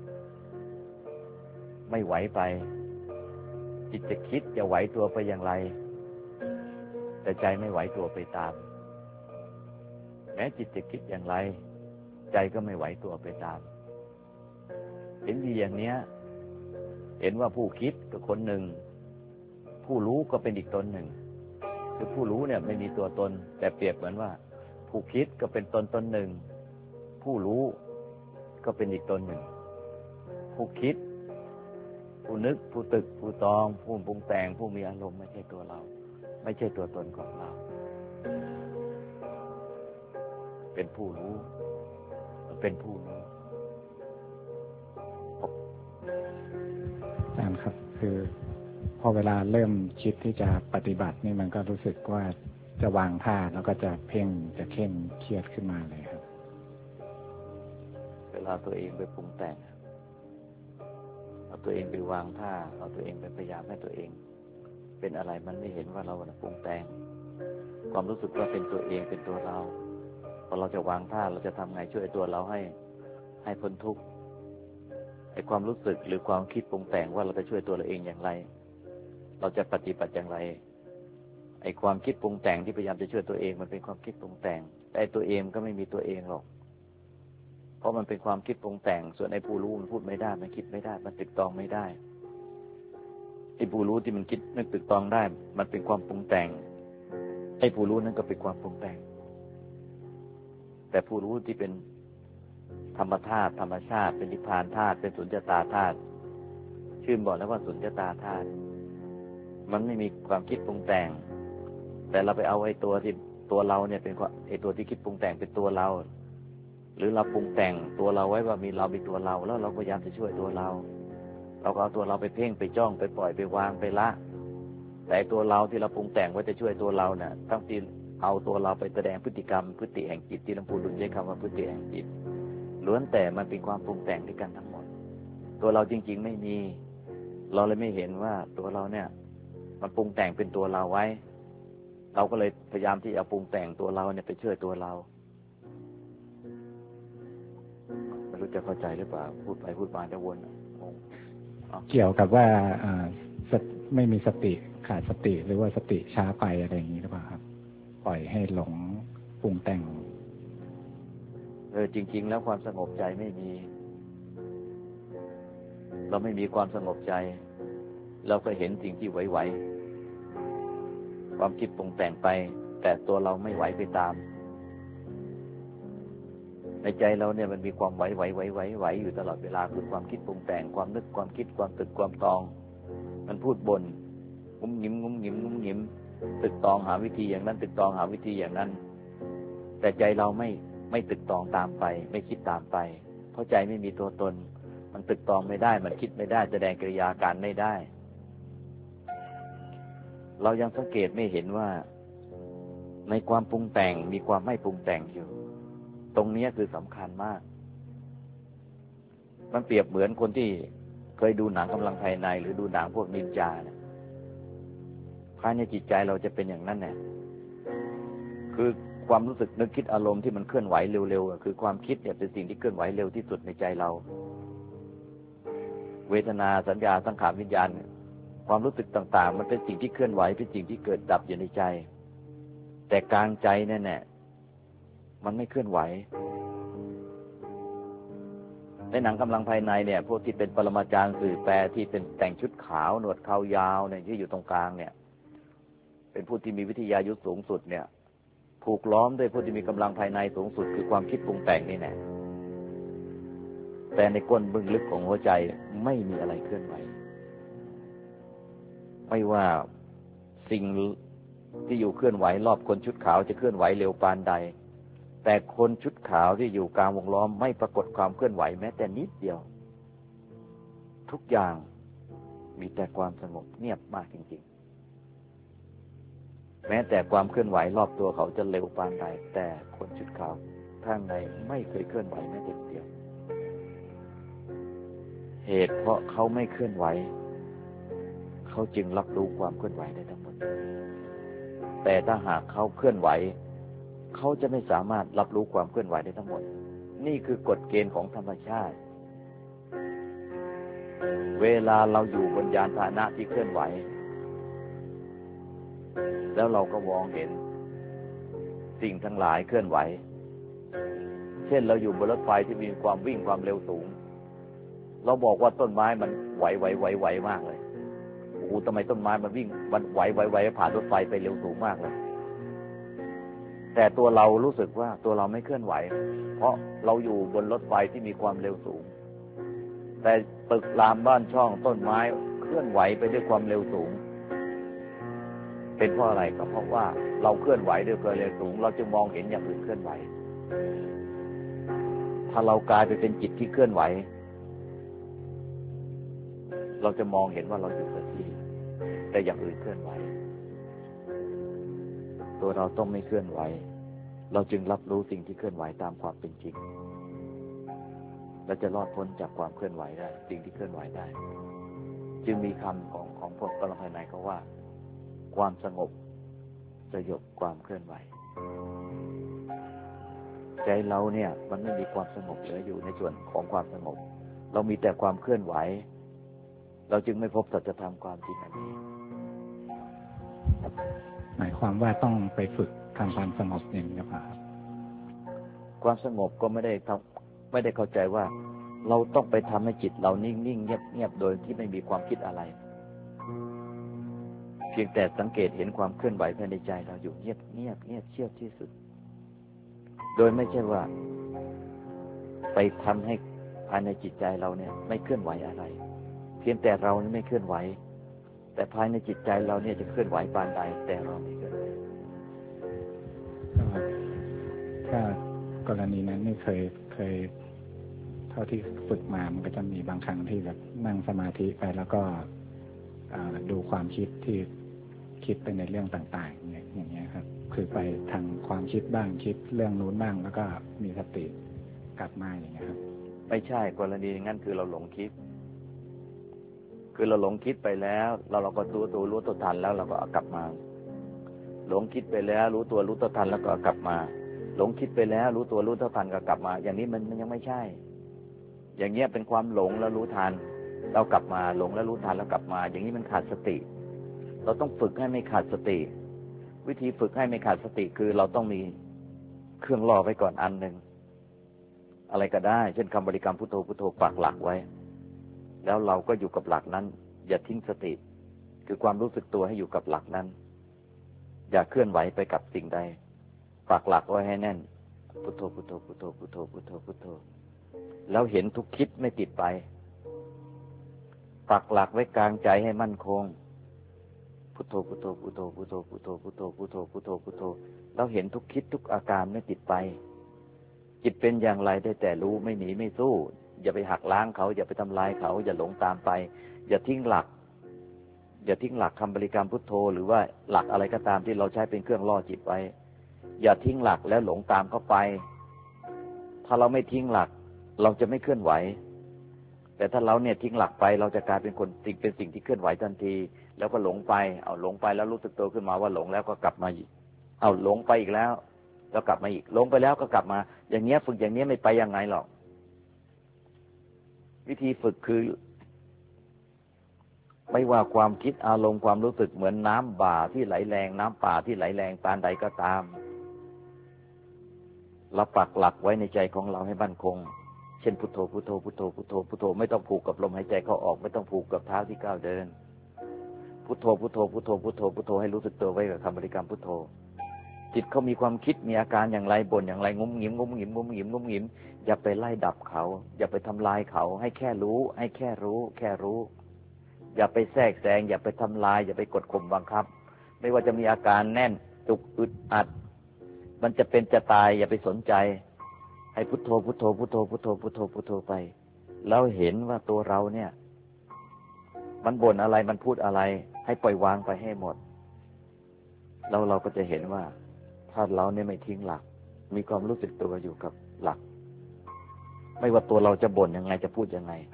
Speaker 2: ไม่ไหวไปจิตจะคิดจะไหวตัวไปอย่างไรแต่ใจไม่ไหวตัวไปตามแม้จิตจะคิดอย่างไรใจก็ไม่ไหวตัวไปตามเห็นดีอย่างเนี้ยเห็นว่าผู้คิดก็คนหนึ่งผู้รู้ก็เป็นอีกตนหนึ่งคือผู้รู้เนี่ยไม่มีตัวตนแต่เปรียบเหมือนว่าผู้คิดก็เป็นตนหนึ่งผู้รู้ก็เป็นอีกตนหนึ่งผู้คิดผู้นึกผู้ตึกผู้ตองผู้ปรุงแต่งผู้มีอารมณ์ไม่ใช่ตัวเราไม่ใช่ตัวตนของเราเป็นผู้รู้เป็นผู้รู้
Speaker 4: อาจารย์ครับคือพอเวลาเริ่มคิดที่จะปฏิบัตินี่มันก็รู้สึกว่าจะวางท่าแล้วก็จะเพ่งจะเข่งเครียดขึ้นมาเลยครับ
Speaker 2: เวลาตัวเองไปปรุงแต่งเอาตัวเองไปวางท่าเอาตัวเองไปพยายามให้ตัวเองเป็นอะไรมันไม่เห็นว่าเราปรุงแต่งความรู้สึกว่าเป็นตัวเองเป็นตัวเราพอเราจะวางท่าเราจะทำไงช่วยตัวเราให้พ้นทุกข์ไอ้ความรู้สึกหรือความคิดปรุงแต่งว่าเราจะช่วยตัวเราเองอย่างไรเราจะปฏิบัติอย่างไรไอ้ความคิดปรุงแต่งที่พยายามจะช่วยตัวเองมันเป็นความคิดปรุงแต่งแต่ตัวเองก็ไม่มีตัวเองหรอกเพราะมันเป็นความคิดปรุงแต่งส่วนไอ้ผู้รู้มันพูดไม่ได้มันคิดไม่ได้มันตึกตองไม่ได้ไอ้ผู้รู้ที่มันคิดนึกตึกตองได้มันเป็นความปรุงแต่งไอ้ผู้รู้นั้นก็เป็นความปรุงแต่งแต่ผู้รู้ที่เป็นธรรมธาตุธรรมชาติเป็นนิพพานธาตุเป็นสุญญตาธาตุชื่อบอกแล้วว่าสุญญตาธาตุมันไม่มีความคิดปรุงแต่งแต่เราไปเอาไอ้ตัวที่ตัวเราเนี่ยเป็นไอ้ตัวที่คิดปรุงแต่งเป็นตัวเราหรือเราปรุงแต่งตัวเราไว้ว่ามีเรามีตัวเราแล้วเราพยายามจะช่วยตัวเราเราก็เอาตัวเราไปเพ่งไปจ้องไปปล่อยไปวางไปละแต่ตัวเราที่เราปรุงแต่งไว้จะช่วยตัวเราเนี่ยทั้งที่เอาตัวเราไปแสดงพฤติกรรมพฤติแห่งจิตที่หลวงปู่ดุลใช้คำว่าพฤติแห่งจิตล้วนแต่มันเป็นความปรุงแต่งด้วยกันทั้งหมดตัวเราจริงๆไม่มีเราเลยไม่เห็นว่าตัวเราเนี่ยมันปรุงแต่งเป็นตัวเราไว้เราก็เลยพยายามที่จะปรุงแต่งตัวเราเนี่ยไปช่วยตัวเราไม่รู้จะเข้าใจหรือเปล่าพูดไปพูดมาจะวนงง
Speaker 4: เกี่ยวกับว่าไม่มีสติขาดสติหรือว่าสติช้าไปอะไรอย่างนี้หรือเปล่าครับปล่อยให้หลงปรุงแต่ง
Speaker 2: จริงๆแล้วความสงบใจไม่มีเราไม่มีความสงบใจเราก็เห็นสิ่งที่ไหวๆความคิดปรุงแต่งไปแต่ตัวเราไม่ไหวไปตามในใจเราเนี่ยมันมีความไหวอยู่ตลอดเวลาคือความคิดปรุงแต่งความนึกความคิดความตึกความตองมันพูดบ่นงุ้มหงิมงุ้มหงิมงุ้มหงิมตึกตองหาวิธีอย่างนั้นตึกตองหาวิธีอย่างนั้นแต่ใจเราไม่ตึกตองตามไปไม่คิดตามไปเพราะใจไม่มีตัวตนมันตึกตองไม่ได้มันคิดไม่ได้แสดงกิริยาการไม่ได้เรายังสังเกตไม่เห็นว่าในความปรุงแต่งมีความไม่ปรุงแต่งอยู่ตรงนี้คือสำคัญมากมันเปรียบเหมือนคนที่เคยดูหนังกำลังภายในหรือดูหนังพวกนินจาเนี่ยภายในจิตใจเราจะเป็นอย่างนั้นเนี่ยคือความรู้สึกนึกคิดอารมณ์ที่มันเคลื่อนไหวเร็วๆคือความคิดเนี่ยเป็นสิ่งที่เคลื่อนไหวเร็วที่สุดในใจเราเวทนาสัญญาสังขารวิญญาณความรู้สึกต่างๆมันเป็นสิ่งที่เคลื่อนไหวเป็นสิ่งที่เกิดดับอยู่ในใจแต่กลางใจเนี่ยมันไม่เคลื่อนไหวในหนังกำลังภายในเนี่ยพวกที่เป็นปรมาจารย์สื่อแปลที่เป็นแต่งชุดขาวหนวดเขายาวเนี่ยที่อยู่ตรงกลางเนี่ยเป็นผู้ที่มีวิทยายุทธสูงสุดเนี่ยผูกล้อมด้วยผู้ที่มีกำลังภายในสูงสุดคือความคิดปรุงแต่งนี่แน่แต่ในก้นบึ้งลึกของหัวใจไม่มีอะไรเคลื่อนไหวไม่ว่าสิ่งที่อยู่เคลื่อนไหวรอบคนชุดขาวจะเคลื่อนไหวเร็วปานใดแต่คนชุดขาวที่อยู่กลางวงล้อมไม่ปรากฏความเคลื่อนไหวแม้แต่นิดเดียวทุกอย่างมีแต่ความสงบเงียบมากจริงๆแม้แต่ความเคลื่อนไหวรอบตัวเขาจะเร็วปานใดแต่คนชุดขาวข้างในไม่เคยเคลื่อนไหวแม้แต่นิดเดียวเหตุเพราะเขาไม่เคลื่อนไหวเขาจึงรับรู้ความเคลื่อนไหวได้ทั้งหมดแต่ถ้าหากเขาเคลื่อนไหวเขาจะไม่สามารถรับรู้ความเคลื่อนไหวได้ทั้งหมดนี่คือกฎเกณฑ์ของธรรมชาติเวลาเราอยู่บนยานพาหนะที่เคลื่อนไหวแล้วเราก็มองเห็นสิ่งทั้งหลายเคลื่อนไหวเช่นเราอยู่บนรถไฟที่มีความวิ่งความเร็วสูงเราบอกว่าต้นไม้มันไหวมากเลยโอ้โหทำไมต้นไม้มันวิ่งมันไหวผ่านรถไฟไปเร็วสูงมากเลยแต่ตัวเรารู้สึกว่าตัวเราไม่เคลื่อนไหวเพราะเราอยู่บนรถไฟที่มีความเร็วสูงแต่ตึกรามบ้านช่องต้นไม้เคลื่อนไหวไปด้วยความเร็วสูงเป็นเพราะอะไรก็เพราะว่าเราเคลื่อนไหวด้วยความเร็วสูงเราจึงมองเห็นอย่างอื่นเคลื่อนไหวถ้าเรากลายไปเป็นจิตที่เคลื่อนไหวเราจะมองเห็นว่าเราอยู่กับที่แต่อย่างอื่นเคลื่อนไหวตัวเราต้องไม่เคลื่อนไหวเราจึงรับรู้สิ่งที่เคลื่อนไหวตามความเป็นจริงและจะรอดพ้นจากความเคลื่อนไหวได้สิ่งที่เคลื่อนไหวได้จึงมีคำของพวกกำลังภายในเขาว่าความสงบสยบความเคลื่อนไหวใจเราเนี่ยมันไม่มีความสงบเหลืออยู่ในส่วนของความสงบเรามีแต่ความเคลื่อนไหวเราจึงไม่พบสัจธรรมความจริงอันนี้
Speaker 4: หมายความว่าต้องไปฝึกทำความสงบเองนะครับ
Speaker 2: ความสงบก็ไม่ได้เข้าใจว่าเราต้องไปทำให้จิตเรานิ่งๆเงียบๆโดยที่ไม่มีความคิดอะไรเพียงแต่สังเกตเห็นความเคลื่อนไหวภายในใจเราอยู่เงียบเชี่ยวที่สุดโดยไม่ใช่ว่าไปทำให้ภายในจิตใจเราเนี่ยไม่เคลื่อนไหวอะไรเพียงแต่เราไม่เคลื่อนไหวแต่ภายในจิตใจเราเนี่ยจะเคลื่อนไหวปานใดแต่เราไม่เคลื่อนไหว
Speaker 4: ถ้ากรณีนั้นนี่เคยเท่าที่ฝึกมามันก็จะมีบางครั้งที่แบบนั่งสมาธิไปแล้วก็ดูความคิดที่คิดไปในเรื่องต่างๆอย่างเงี้ยครับคือไปทางความคิดบ้างคิดเรื่องนู้นบ้างแล้วก็มีสติกลับมาอย่างเงี้ยครับ
Speaker 2: ไม่ใช่กรณีงั้นคือเราหลงคิดคือเราหลงคิดไปแล้วเราก็รู้ตัวทันแล้วเราก็กลับมาหลงคิดไปแล้วรู้ตัวทันแล้วก็กลับมาหลงคิดไปแล้วรู้ตัวทันก็กลับมาอย่างนี้มันยังไม่ใช่อย่างเงี้ยเป็นความหลงแล้วรู้ทันเรากลับมาหลงแล้วรู้ทันแล้วกลับมาอย่างนี้มันขาดสติเราต้องฝึกให้ไม่ขาดสติวิธีฝึกให้ไม่ขาดสติคือเราต้องมีเครื่องล่อไว้ก่อนอันหนึ่งอะไรก็ได้เช่นคำบริกรรมพุทโธพุทโธปักหลักไว้แล้วเราก็อยู่กับหลักนั้นอย่าทิ้งสติคือความรู้สึกตัวให้อยู่กับหลักนั้นอย่าเคลื่อนไหวไปกับสิ่งใดปักหลักไว้ให้แน่นพุทโธพุทโธพุทโธพุทโธพุทโธพุทโธแล้วเห็นทุกคิดไม่ติดไปปักหลักไว้กลางใจให้มั่นคงพุทโธพุทโธพุทโธพุทโธพุทโธพุทโธพุทโธพุทโธพุทโธแล้วเห็นทุกคิดทุกอาการไม่ติดไปจิตเป็นอย่างไรได้แต่รู้ไม่หนีไม่สู้อย่าไปหักล้างเขาอย่าไปทำลายเขาอย่าหลงตามไปอย่าทิ้งหลักคำบริกรรมพุทโธหรือว่าหลักอะไรก็ตามที่เราใช้เป็นเครื่องล่อจิตไว้อย่าทิ้งหลักแล้วหลงตามเข้าไปถ้าเราไม่ทิ้งหลักเราจะไม่เคลื่อนไหวแต่ถ้าเราเนี่ยทิ้งหลักไปเราจะกลายเป็นเป็นสิ่งที่เคลื่อนไหวทันทีแล้วก็หลงไปหลงไปแล้วรู้สึกตัวขึ้นมาว่าหลงแล้วก็กลับมาหลงไปอีกแล้วกลับมาอีกหลงไปแล้วก็กลับมาอย่างเงี้ยฝึกอย่างเงี้ยไม่ไปยังไงหรอกวิธีฝึกคือไม่ว่าความคิดอารมณ์ความรู้สึกเหมือนน้ำบ่าที่ไหลแรงน้ำป่าที่ไหลแรงปานใดก็ตามเราปักหลักไว้ในใจของเราให้มั่นคงเช่นพุทโธพุทโธพุทโธพุทโธพุทโธไม่ต้องผูกกับลมหายใจเข้าออกไม่ต้องผูกกับเท้าที่ก้าวเดินพุทโธพุทโธพุทโธพุทโธพุทโธให้รู้สึกตัวไว้กับคำบริกรรมพุทโธจิตเขามีความคิดมีอาการอย่างไรบ่นอย่างไรงุ้มงิ้มงุ้มงิ้มงุ้มงิ้มงุ้มงิ้มอย่าไปไล่ดับเขาอย่าไปทำลายเขาให้แค่รู้ให้แค่รู้แค่รู้อย่าไปแทรกแซงอย่าไปทำลายอย่าไปกดข่มบังคับไม่ว่าจะมีอาการแน่นจุกอึดอัดมันจะเป็นจะตายอย่าไปสนใจให้พุทโธพุทโธพุทโธพุทโธพุทโธพุทโธไปแล้วเห็นว่าตัวเราเนี่ยมันบ่นอะไรมันพูดอะไรให้ปล่อยวางไปให้หมดแล้วเราก็จะเห็นว่าถ้าเราเนี่ยไม่ทิ้งหลักมีความรู้สึกตัวอยู่กับหลักไม่ว่าตัวเราจะบ่นยังไงจะพูดยังไง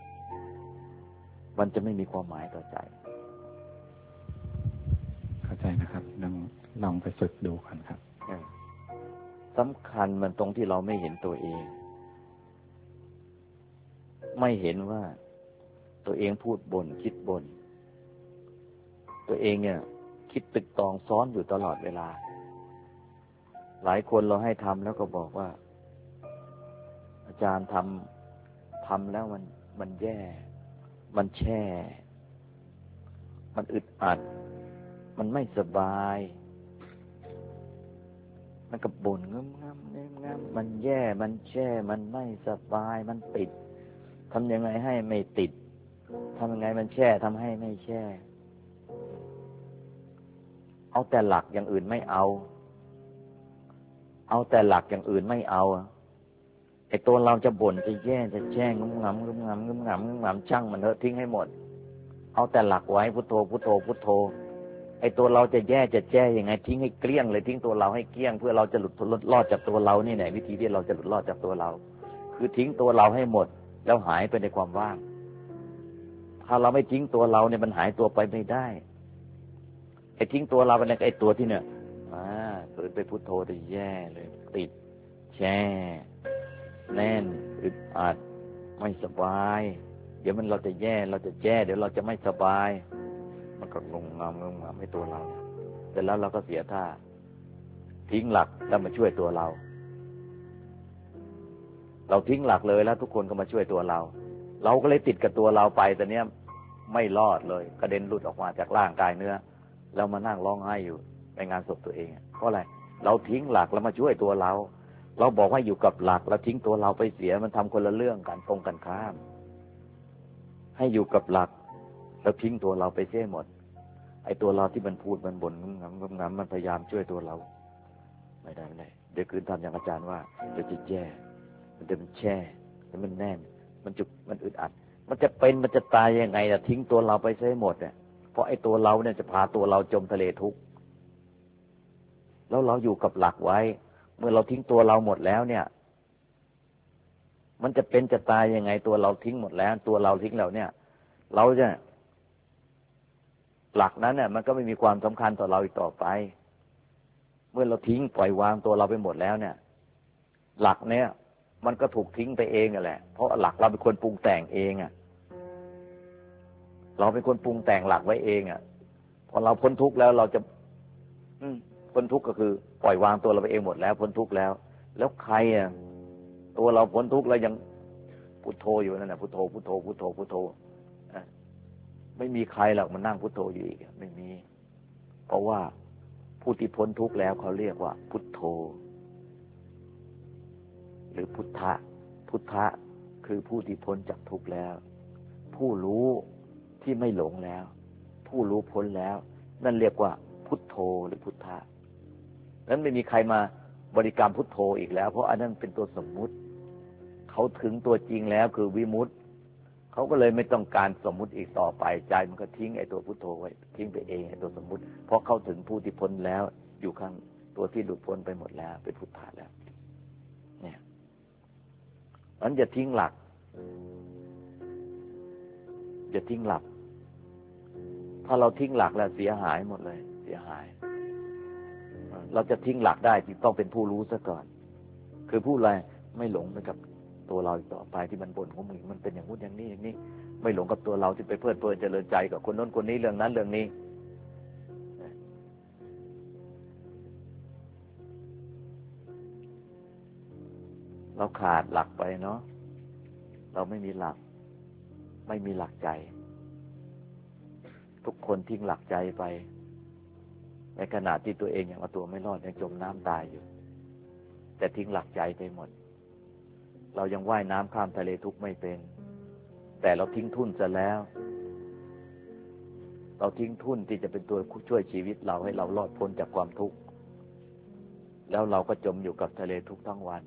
Speaker 2: มันจะไม่มีความหมายต่อใจ
Speaker 4: เข้าใจนะครับลองไปฝึกดูก่อนครับ
Speaker 2: สำคัญมันตรงที่เราไม่เห็นตัวเองไม่เห็นว่าตัวเองพูดบ่นคิดบ่นตัวเองเนี่ยคิดตึกตองซ้อนอยู่ตลอดเวลาหลายคนเราให้ทำแล้วก็บอกว่าอาจารย์ทำแล้วมันแย่มันแช่มันอึดอัดมันไม่สบายมันก็บ่นงำมันแย่มันแช่มันไม่สบายมันติดทำยังไงให้ไม่ติดทำยังไงมันแช่ทำให้ไม่แช่เอาแต่หลักอย่างอื่นไม่เอาแต่หลักอย่างอื่นไม่เอาไอ้ตัวเราจะบ่นจะแย่จะแช่งุ้มงำงุ้มงำงุ้มงำงุ้มงำช่างมันเถอะทิ้งให้หมดเอาแต่หลักไว้พุทโธพุทโธพุทโธไอ้ตัวเราจะแย่จะแช่ยังไงทิ้งให้เกลี้ยงเลยทิ้งตัวเราให้เกลี้ยงเพื่อเราจะหลุดรอดจากตัวเรานี่แหละวิธีที่เราจะหลุดรอดจากตัวเราคือทิ้งตัวเราให้หมดแล้วหายไปในความว่างถ้าเราไม่ทิ้งตัวเราเนี่ยมันหายตัวไปไม่ได้ไอ้ทิ้งตัวเราเป็นไอ้ตัวที่เนี่ยเกิดไปพุทโธจะแย่เลยติดแช่แน่นอึดอัดไม่สบายเดี๋ยวเราจะแย่เราจะแย่เดี๋ยวเราจะไม่สบายมันก็งงงำให้ตัวเราแต่แล้วเราก็เสียท่าทิ้งหลักแล้วมาช่วยตัวเราทิ้งหลักเลยแล้วทุกคนก็มาช่วยตัวเราก็เลยติดกับตัวเราไปแต่เนี้ยไม่รอดเลยกระเด็นหลุดออกมาจากร่างกายเนื้อแล้วมานั่งร้องไห้อยู่ในงานศพตัวเองเพราะอะไรเราทิ้งหลักแล้วมาช่วยตัวเราบอกให้อยู่กับหลักแล้วทิ้งตัวเราไปเสียมันทำคนละเรื่องกันตรงกันข้ามให้อยู่กับหลักแล้วทิ้งตัวเราไปเสียหมดไอ้ตัวเราที่มันพูดมันบ่นงำมันพยายามช่วยตัวเราไม่ได้เดี๋ยวคืนทำอย่างอาจารย์ว่าเดี๋ยวจะแย่มันจะมันแช่แล้วมันแน่นมันจุกมันอึดอัดมันจะเป็นมันจะตายยังไงล่ะทิ้งตัวเราไปเสียหมดเนี่ยเพราะไอ้ตัวเราเนี่ยจะพาตัวเราจมทะเลทุกข์แล้วเราอยู่กับหลักไว้เมื่อเราทิ้งตัวเราหมดแล้วเนี่ยมันจะเป็นจะตายยังไงตัวเราทิ้งหมดแล้วตัวเราทิ้งแล้วเนี่ยเราจะหลักนั้นเนี่ยมันก็ไม่มีความสำคัญต่อเราอีกต่อไปเมื่อเราทิ้งปล่อยวางตัวเราไปหมดแล้วเนี่ยหลักเนี่ยมันก็ถูกทิ้งไปเองนั่นแหละเพราะหลักเราเป็นคนปรุงแต่งเองเราเป็นคนปรุงแต่งหลักไว้เองพอเราพ้นทุกข์แล้วเราจะพ้นทุกข์ก็คือปล่อยวางตัวเราไปเองหมดแล้วพ้นทุกข์แล้วใครตัวเราพ้นทุกข์แล้วยังพุทโธอยู่นั่นน่ะพุทโธพุทโธพุทโธพุทโธไม่มีใครหรอกมันนั่งพุทโธอยู่อีกไม่มีเพราะว่าผู้ที่พ้นทุกข์แล้วเขาเรียกว่าพุทโธหรือพุทธะพุทธะคือผู้ที่พ้นจากทุกข์แล้วผู้รู้ที่ไม่หลงแล้วผู้รู้พ้นแล้วนั่นเรียกว่าพุทโธหรือพุทธะนั้นไม่มีใครมาบริกรรมพุทโธอีกแล้วเพราะอันนั้นเป็นตัวสมมุติเขาถึงตัวจริงแล้วคือวิมุตติเขาก็เลยไม่ต้องการสมมุติอีกต่อไปใจมันก็ทิ้งไอ้ตัวพุทโธไว้ทิ้งไปเองไอ้ตัวสมมุติเพราะเขาถึงผู้ที่พ้นแล้วอยู่ข้างตัวที่หลุดพ้นไปหมดแล้วเป็นพุทธะแล้วเนี่ยนั้นอย่าทิ้งหลักอย่าทิ้งหลักถ้าเราทิ้งหลักแล้วเสียหายหมดเลยเสียหายเราจะทิ้งหลักได้จึงต้องเป็นผู้รู้ซะก่อนคือผู้อะไรไม่หลงไปกับตัวเราอีกต่อไปที่มันบ่นของมึงมันเป็นอย่างนู้นอย่างนี้อย่างนี้ไม่หลงกับตัวเราที่ไปเพลิดเพลินเจริญใจกับคนโน้นคนนี้เรื่องนั้นเรื่องนี้เราขาดหลักไปเนาะเราไม่มีหลักไม่มีหลักใจทุกคนทิ้งหลักใจไปในขณะที่ตัวเองยังเอาตัวไม่รอดยังจมน้ำตายอยู่แต่ทิ้งหลักใจไปหมดเรายังว่ายน้ำข้ามทะเลทุกข์ไม่เป็นแต่เราทิ้งทุ่นซะแล้วเราทิ้งทุ่นที่จะเป็นตัวช่วยชีวิตเราให้เรารอดพ้นจากความทุกข์แล้วเราก็จมอยู่กับทะเลทุกข์ทั้งวัน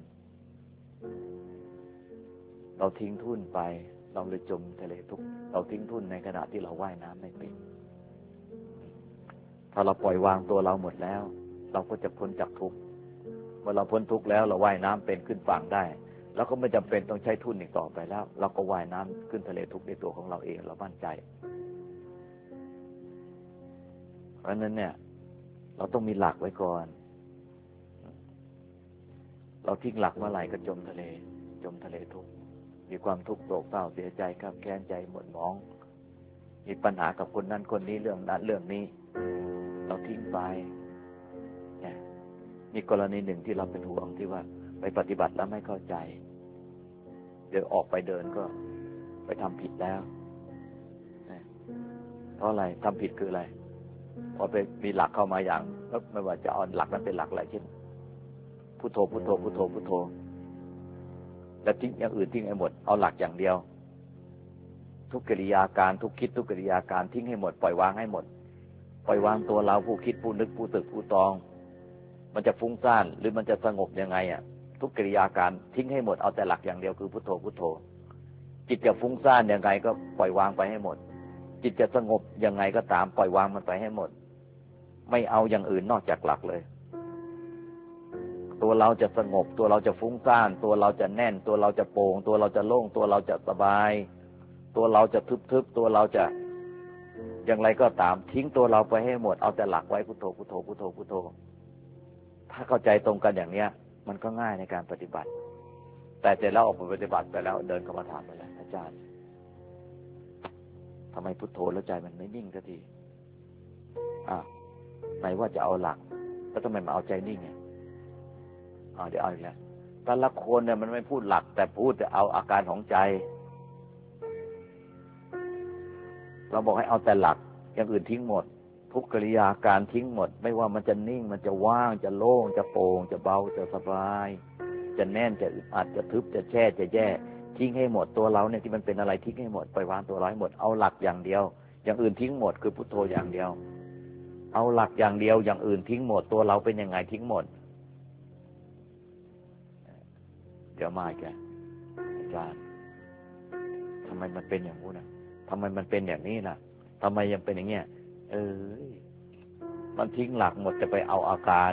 Speaker 2: เราทิ้งทุ่นไปเราเลยจมทะเลทุกข์เราทิ้งทุ่นในขณะที่เราว่ายน้ำไม่เป็นถ้าเราปล่อยวางตัวเราหมดแล้วเราก็จะพ้นจากทุกข์เมื่อเราพ้นทุกข์แล้วเราว่ายน้ำเป็นขึ้นฝั่งได้แล้วก็ไม่จำเป็นต้องใช้ทุ่นอีกต่อไปแล้วเราก็ว่ายน้ำขึ้นทะเลทุกข์ในตัวของเราเองเรามั่นใจเพราะฉะนั้นเนี่ยเราต้องมีหลักไว้ก่อนเราทิ้งหลักเมื่อไหร่ก็จมทะเลทุกข์มีความทุกข์โศกเศร้าเสียใจครับแค้นใจหม่นหมองมีปัญหากับคนนั้นคนนี้เรื่องนั้นเรื่องนี้เราทิ้งไปเนี่ยมีกรณีหนึ่งที่เราเป็นห่วงที่ว่าไปปฏิบัติแล้วไม่เข้าใจเดี๋ยวออกไปเดินก็ไปทำผิดแล้วเพราะอะไรทำผิดคืออะไรพอไปมีหลักเข้ามาอย่างแล้วไม่ว่าจะเอาหลักนั้นเป็นหลักอะไรเช่นพุทโธพุทโธพุทโธพุทโธแล้วทิ้งอย่างอื่นทิ้งให้หมดเอาหลักอย่างเดียวทุกกิริยาการทุกคิดทุกกิริยาการทิ้งให้หมดปล่อยวางให้หมดปล่อยวางตัวเราผู้คิดผู้นึกผู้ตึกผู้ตองมันจะฟุ้งซ่านหรือมันจะสงบยังไงอ่ะทุกกิริยาการทิ้งให้หมดเอาแต่หลักอย่างเดียวคือพุทโธพุทโธจิตจะฟุ้งซ่านยังไงก็ปล่อยวางไปให้หมดจิตจะสงบยังไงก็ตามปล่อยวางมันไปให้หมดไม่เอาอย่างอื่นนอกจากหลักเลยตัวเราจะสงบตัวเราจะฟุ้งซ่านตัวเราจะแน่นตัวเราจะโปร่งตัวเราจะโล่งตัวเราจะสบายตัวเราจะทึบตัวเราจะอย่างไรก็ตามทิ้งตัวเราไปให้หมดเอาแต่หลักไว้พุทโธพุทโธพุทโธพุทโธถ้าเข้าใจตรงกันอย่างเนี้ยมันก็ง่ายในการปฏิบัติแต่เสร็จแล้วออกไปปฏิบัติไปแล้วเดินเข้ามาถามไปแล้วอาจารย์ทำไมพุทโธแล้วใจมันไม่นิ่งสักทีไหนว่าจะเอาหลักแล้วทำไมมาเอาใจนิ่งเนี่ยเดี๋ยวเอาอีกแล้วแต่ละคนเนี่ยมันไม่พูดหลักแต่พูดแต่เอาอาการของใจเราบอกให้เอาแต่หลักอย่างอื่นทิ้งหมดทุกกิริยาการทิ้งหมดไม่ว่ามันจะนิ่งมันจะว่างจะโล่งจะโปร่งจะเบาจะสบายจะแน่นจะอึดอัดจะทึบจะแช่จะแย่ทิ้งให้หมดตัวเราเนี่ยที่มันเป็นอะไรทิ้งให้หมดปล่อยวางตัวเราให้หมดเอาหลักอย่างเดียวอย่างอื่นทิ้งหมดคือพุทโธอย่างเดียวเอาหลักอย่างเดียวอย่างอื่นทิ้งหมดตัวเราเป็นยังไงทิ้งหมดเดี๋ยวมาแกอาจารย์ทำไมมันเป็นอย่างนู้นนะทำไมมันเป็นอย่างนี้ล่ะทำไมยังเป็นอย่างเงี้ยมันทิ้งหลักหมดจะไปเอาอาการ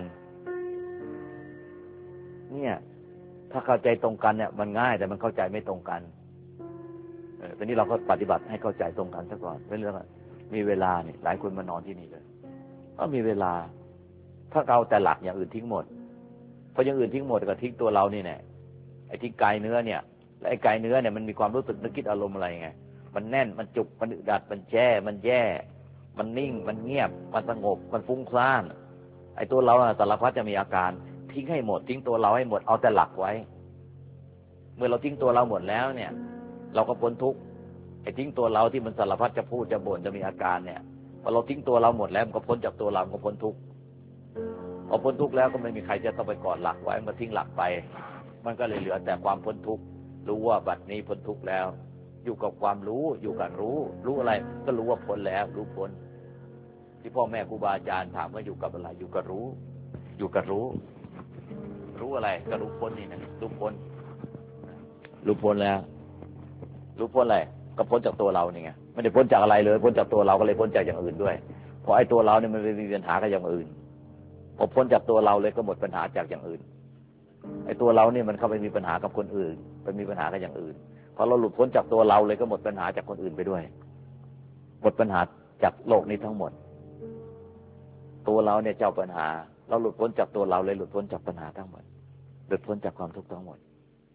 Speaker 2: เนี่ยถ้าเข้าใจตรงกันเนี่ยมันง่ายแต่มันเข้าใจไม่ตรงกันตอนนี้เราก็ปฏิบัติให้เข้าใจตรงกันซะก่อนเป็นเรื่องมีเวลาเนี่ยหลายคนมานอนที่นี่เลยก็มีเวลาถ้าเอาแต่หลักอย่างอื่นทิ้งหมดเพราะอย่างอื่นทิ้งหมดก็ทิ้งตัวเรานี่แน่ไอ้ที่กายเนื้อเนี่ยและไอ้กายเนื้อเนี่ยมันมีความรู้สึกนึกคิดอารมณ์อะไรไงมันแน่นมันจุกมันอึดอัดมันแช่มันแย่มันนิ่งมันเงียบมันสงบมันฟุ้งซ่านไอ้ตัวเราสารพัดจะมีอาการทิ้งให้หมดทิ้งตัวเราให้หมดเอาแต่หลักไว้เมื่อเราทิ้งตัวเราหมดแล้วเนี่ยเราก็พ้นทุกข์ไอ้ทิ้งตัวเราที่มันสารพัดจะพูดจะบ่นจะมีอาการเนี่ยพอเราทิ้งตัวเราหมดแล้วมันก็พ้นจากตัวเราก็พ้นทุกข์พอพ้นทุกข์แล้วก็ไม่มีใครจะต้องไปกอดหลักไว้มาทิ้งหลักไปมันก็เลยเหลือแต่ความพ้นทุกข์รู้ว่าบัดนี้พ้นทุกข์แล้วอยู่กับความรู้อยู่กับรู้อะไรก็รู้ว่าพ้นแล้วรู้พ้นที่พ่อแม่ครูบาอาจารย์ถามว่าอยู่กับอะไรอยู่กับรู้อยู่กับรู้อะไรก็รู้พ้นนี่นะรู้พ้นแล้วรู้พ้นอะไรก็พ้นจากตัวเรานี่ไงไม่ได้พ้นจากอะไรเลยพ้นจากตัวเราก็เลยพ้นจากอย่างอื่นด้วยเพราะไอ้ตัวเราเนี่ยมันไม่มีปัญหากับอย่างอื่นพอพ้นจากตัวเราเลยก็หมดปัญหาจากอย่างอื่นไอ้ตัวเราเนี่ยมันเข้าไปมีปัญหากับคนอื่นไปมีปัญหากับอย่างอื่นพอเราหลุดพ้นจากตัวเราเลยก็หมดปัญหาจากคนอื่นไปด้วยหมดปัญหาจากโลกนี้ทั้งหมดตัวเราเนี่ยเจ้าปัญหาเราหลุดพ้นจากตัวเราเลยหลุดพ้นจากปัญหาทั้งหมดหลุดพ้นจากความทุกข์ทั้งหมด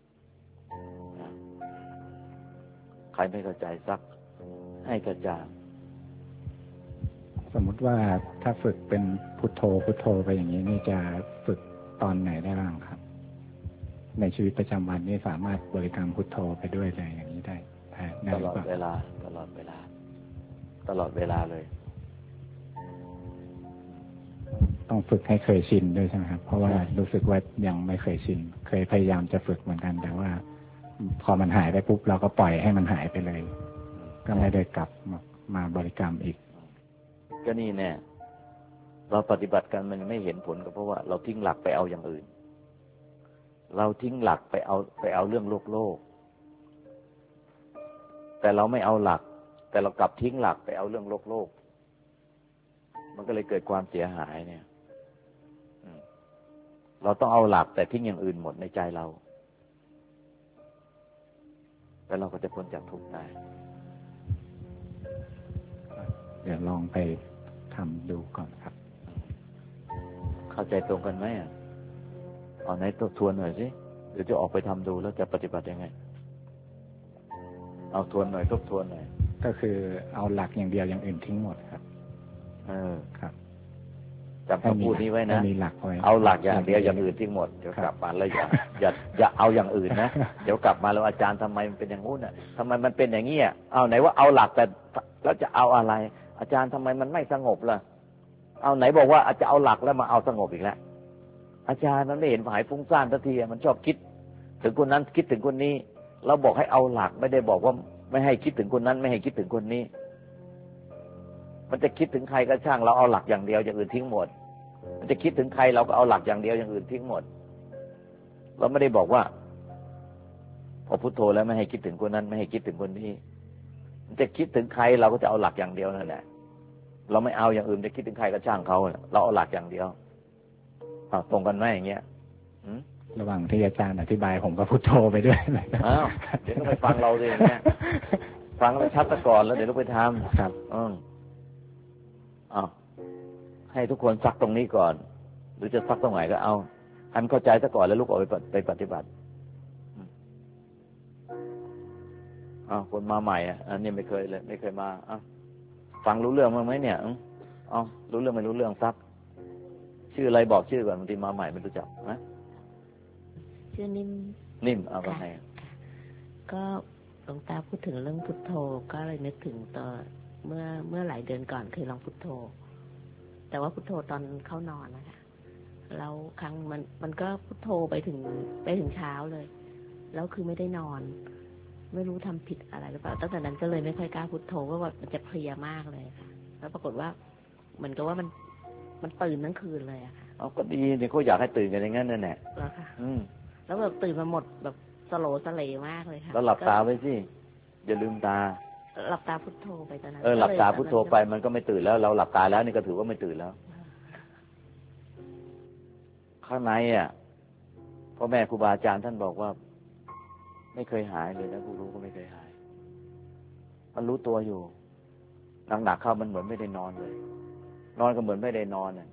Speaker 2: ใครไม่เข้าใจซักให้กระจ่าง
Speaker 4: สมมุติว่าถ้าฝึกเป็นพุทโธพุทโธไปอย่างนี้นี่จะฝึกตอนไหนได้บ้างครับในชีวิตประจำวันนี่สามารถบริกรรมพุทโธไปด้วยเลยอย่างนี้ได้
Speaker 2: ตลอดเวลาตลอดเวลาตลอดเวลาเลย
Speaker 4: ต้องฝึกให้เคยชินด้วยใช่ไหมครับเพราะว่ารู้สึกว่ายังไม่เคยชินเคยพยายามจะฝึกเหมือนกันแต่ว่าพอมันหายไปปุ๊บเราก็ปล่อยให้มันหายไปเลยก็ไม่ได้กลับมาบริกรรมอีก
Speaker 2: ก็นี่แน่เราปฏิบัติกันมันไม่เห็นผลก็เพราะว่าเราทิ้งหลักไปเอาอย่างอื่นเราทิ้งหลักไปเอาเรื่องโลกแต่เราไม่เอาหลักแต่เรากลับทิ้งหลักไปเอาเรื่องโลกมันก็เลยเกิดความเสียหายเนี่ยเราต้องเอาหลักแต่ทิ้งอย่างอื่นหมดในใจเราแล้วเราก็จะพ้นจากทุกข์ได้
Speaker 4: เดี๋ยวลองไปทำดูก่อนครับ
Speaker 2: เข้าใจตรงกันไหมเอาไหนทวนหน่อยสิเดี๋ยวจะออกไปทำดูแล้วจะปฏิบัติยังไงเอาทวนหน่อยทบทวนหน่อย
Speaker 4: ก็คือเอาหลักอย่างเดียวอย่างอื่นทิ้งหมดครับครับ
Speaker 2: จำคำพูดนี้ไว้นะเอาหลักอย่างเดียวอย่างอื่นทิ้งหมดเดี๋ยวกลับมาแล้วอย่าเอาอย่างอื่นนะเดี๋ยวกลับมาแล้วอาจารย์ทำไมมันเป็นอย่างงู้นทำไมมันเป็นอย่างนี้เอาไหนว่าเอาหลักแต่แล้วจะเอาอะไรอาจารย์ทำไมมันไม่สงบล่ะเอาไหนบอกว่าจะเอาหลักแล้วมาเอาสงบอีกแล้วอาจารย์นั้นไม่เห็นหายฟุ้งซ่านทันทีมันชอบคิดถึงคนนั้นคิดถึงคนนี้เราบอกให้เอาหลักไม่ได้บอกว่าไม่ให้คิดถึงคนนั้นไม่ให้คิดถึงคนนี้มันจะคิดถึงใครก็ช่างเราเอาหลักอย่างเดียวอย่างอื่นทิ้งหมดมันจะคิดถึงใครเราก็เอาหลักอย่างเดียวอย่างอื่นทิ้งหมดเราไม่ได้บอกว่าพอพุทโธแล้วไม่ให้คิดถึงคนนั้นไม่ให้คิดถึงคนนี้มันจะคิดถึงใครเราก็จะเอาหลักอย่างเดียวนั่นแหละเราไม่เอาอย่างอื่นจะคิดถึงใครก็ช่างเขาเราเอาหลักอย่างเดียวตรงกันไหมอย่างเงี้ย
Speaker 4: ระหว่างที่อาจารย์อธิบายผมก็พุทโธไปด้วย
Speaker 2: อ้าวเดี๋ยวต้องไปฟังเราดิเนี่ยฟังแล้วชัดซะก่อนแล้วเดี๋ยวต้องไปทำ
Speaker 4: ครับ
Speaker 2: ให้ทุกคนซักตรงนี้ก่อนหรือจะซักตรงไหนก็เอาให้มันเข้าใจซะก่อนแล้วลุกออกไปปฏิบัติคนมาใหม่อันนี้ไม่เคยเลยไม่เคยมาฟังรู้เรื่องมั้งไหมเนี่ยรู้เรื่องไม่รู้เรื่องซักชื่ออะไรบอกชื่อก่อนบางทีมาใหม่ไม่รู้จักนะ
Speaker 3: ชื่อ
Speaker 2: นิ่มเอาไปให้
Speaker 3: ก็หลวงตาพูดถึงเรื่องพุทโธก็เลยนึกถึงตอนเมื่อหลายเดือนก่อนเคยลองพุทโธแต่ว่าพุทโธตอนเข้านอนนะคะแล้วครั้งมันก็พุทโธไปถึงเช้าเลยแล้วคือไม่ได้นอนไม่รู้ทำผิดอะไรหรือเปล่าตั้งแต่นั้นก็เลยไม่ค่อยกล้าพุทโธเพราะว่ามันจะเพลียมากเลยค่ะแล้วปรากฏว่าเหมือนกับว่ามันตื่นทั้งคืนเลยอะค่ะ
Speaker 2: ก็ดีเนี่ยเขาอยากให้ตื่นกันอย่างนั้นนั่นแหละ
Speaker 3: แล้วค่ะแล้วแบบตื่นมาหมดแบบสโลสเลมากเลยค่ะ
Speaker 2: แล้วหลับตาไว้สิอย่าลืมตา
Speaker 3: หลับตาพุทโธไปตอนนั้น
Speaker 2: หลับตาพุทโธไปมันก็ไม่ตื่นแล้วเราหลับตาแล้วนี่ก็ถือว่าไม่ตื่นแล้วข้างในพ่อแม่ครูบาอาจารย์ท่านบอกว่าไม่เคยหายเลยนะผู้รู้ก็ไม่เคยหายมันรู้ตัวอยู่หนักๆเข้ามันเหมือนไม่ได้นอนเลยนอนก็เหมือนไม่ได้นอน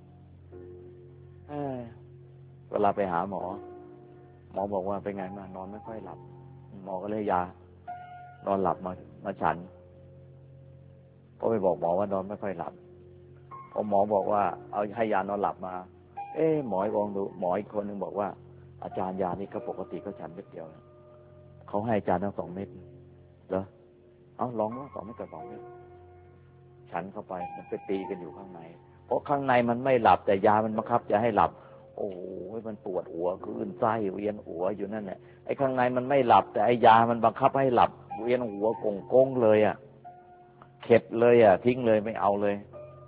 Speaker 2: เวลาไปหาหมอบอกว่าเป็นไงมานอนไม่ค่อยหลับหมอก็เลยยานอนหลับมาฉันก็ไปบอกหมอว่านอนไม่ค่อยหลับพอหมอบอกว่าเอาให้ยานอนหลับมาหมออีกคนนึงบอกว่าอาจารย์ยานี่เขาปกติเขาฉันเม็ดเดียวเขาให้อาจารย์ทั้ง2 เม็ดเหรอลองว่า2 เม็ดกับ2 เม็ดฉันเข้าไปมันไปตีกันอยู่ข้างในเพราะข้างในมันไม่หลับแต่ยามันบังคับจะให้หลับโอ้ยมันปวดหัวคลื่นไส้เวียนหัวอยู่นั่นแหละไอ้ข้างในมันไม่หลับแต่ไอ้ยามันบังคับให้หลับเวียนหัวกงเลยเข็ดเลยทิ้งเลยไม่เอาเลย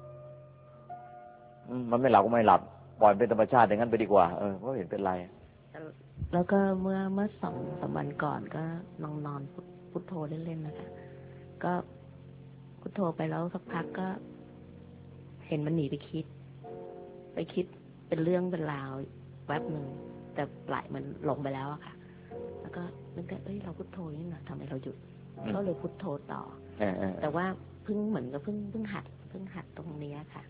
Speaker 2: มันไม่หลับก็ไม่หลับปล่อยเป็นธรรมชาติอย่างนั้นไปดีกว่าเพราะเห็นเป็นไร
Speaker 3: แล้วก็เมื่อ2-3 วันก่อนก็นอนพุทโธเล่นๆนะคะก็พุทโธไปแล้วสักพักก็เห็นมันหนีไปคิดเป็นเรื่องเป็นราวแวบหนึ่งแต่ไหลมันลงไปแล้วอะค่ะแล้วก็นึกได้เราพุทโธนี่นะทำไมเราหยุดก็เลยพุทโธต่อแต่ว่าเพิ่งเหมือนกับเพิ่งหัดตรงนี้ค่ะ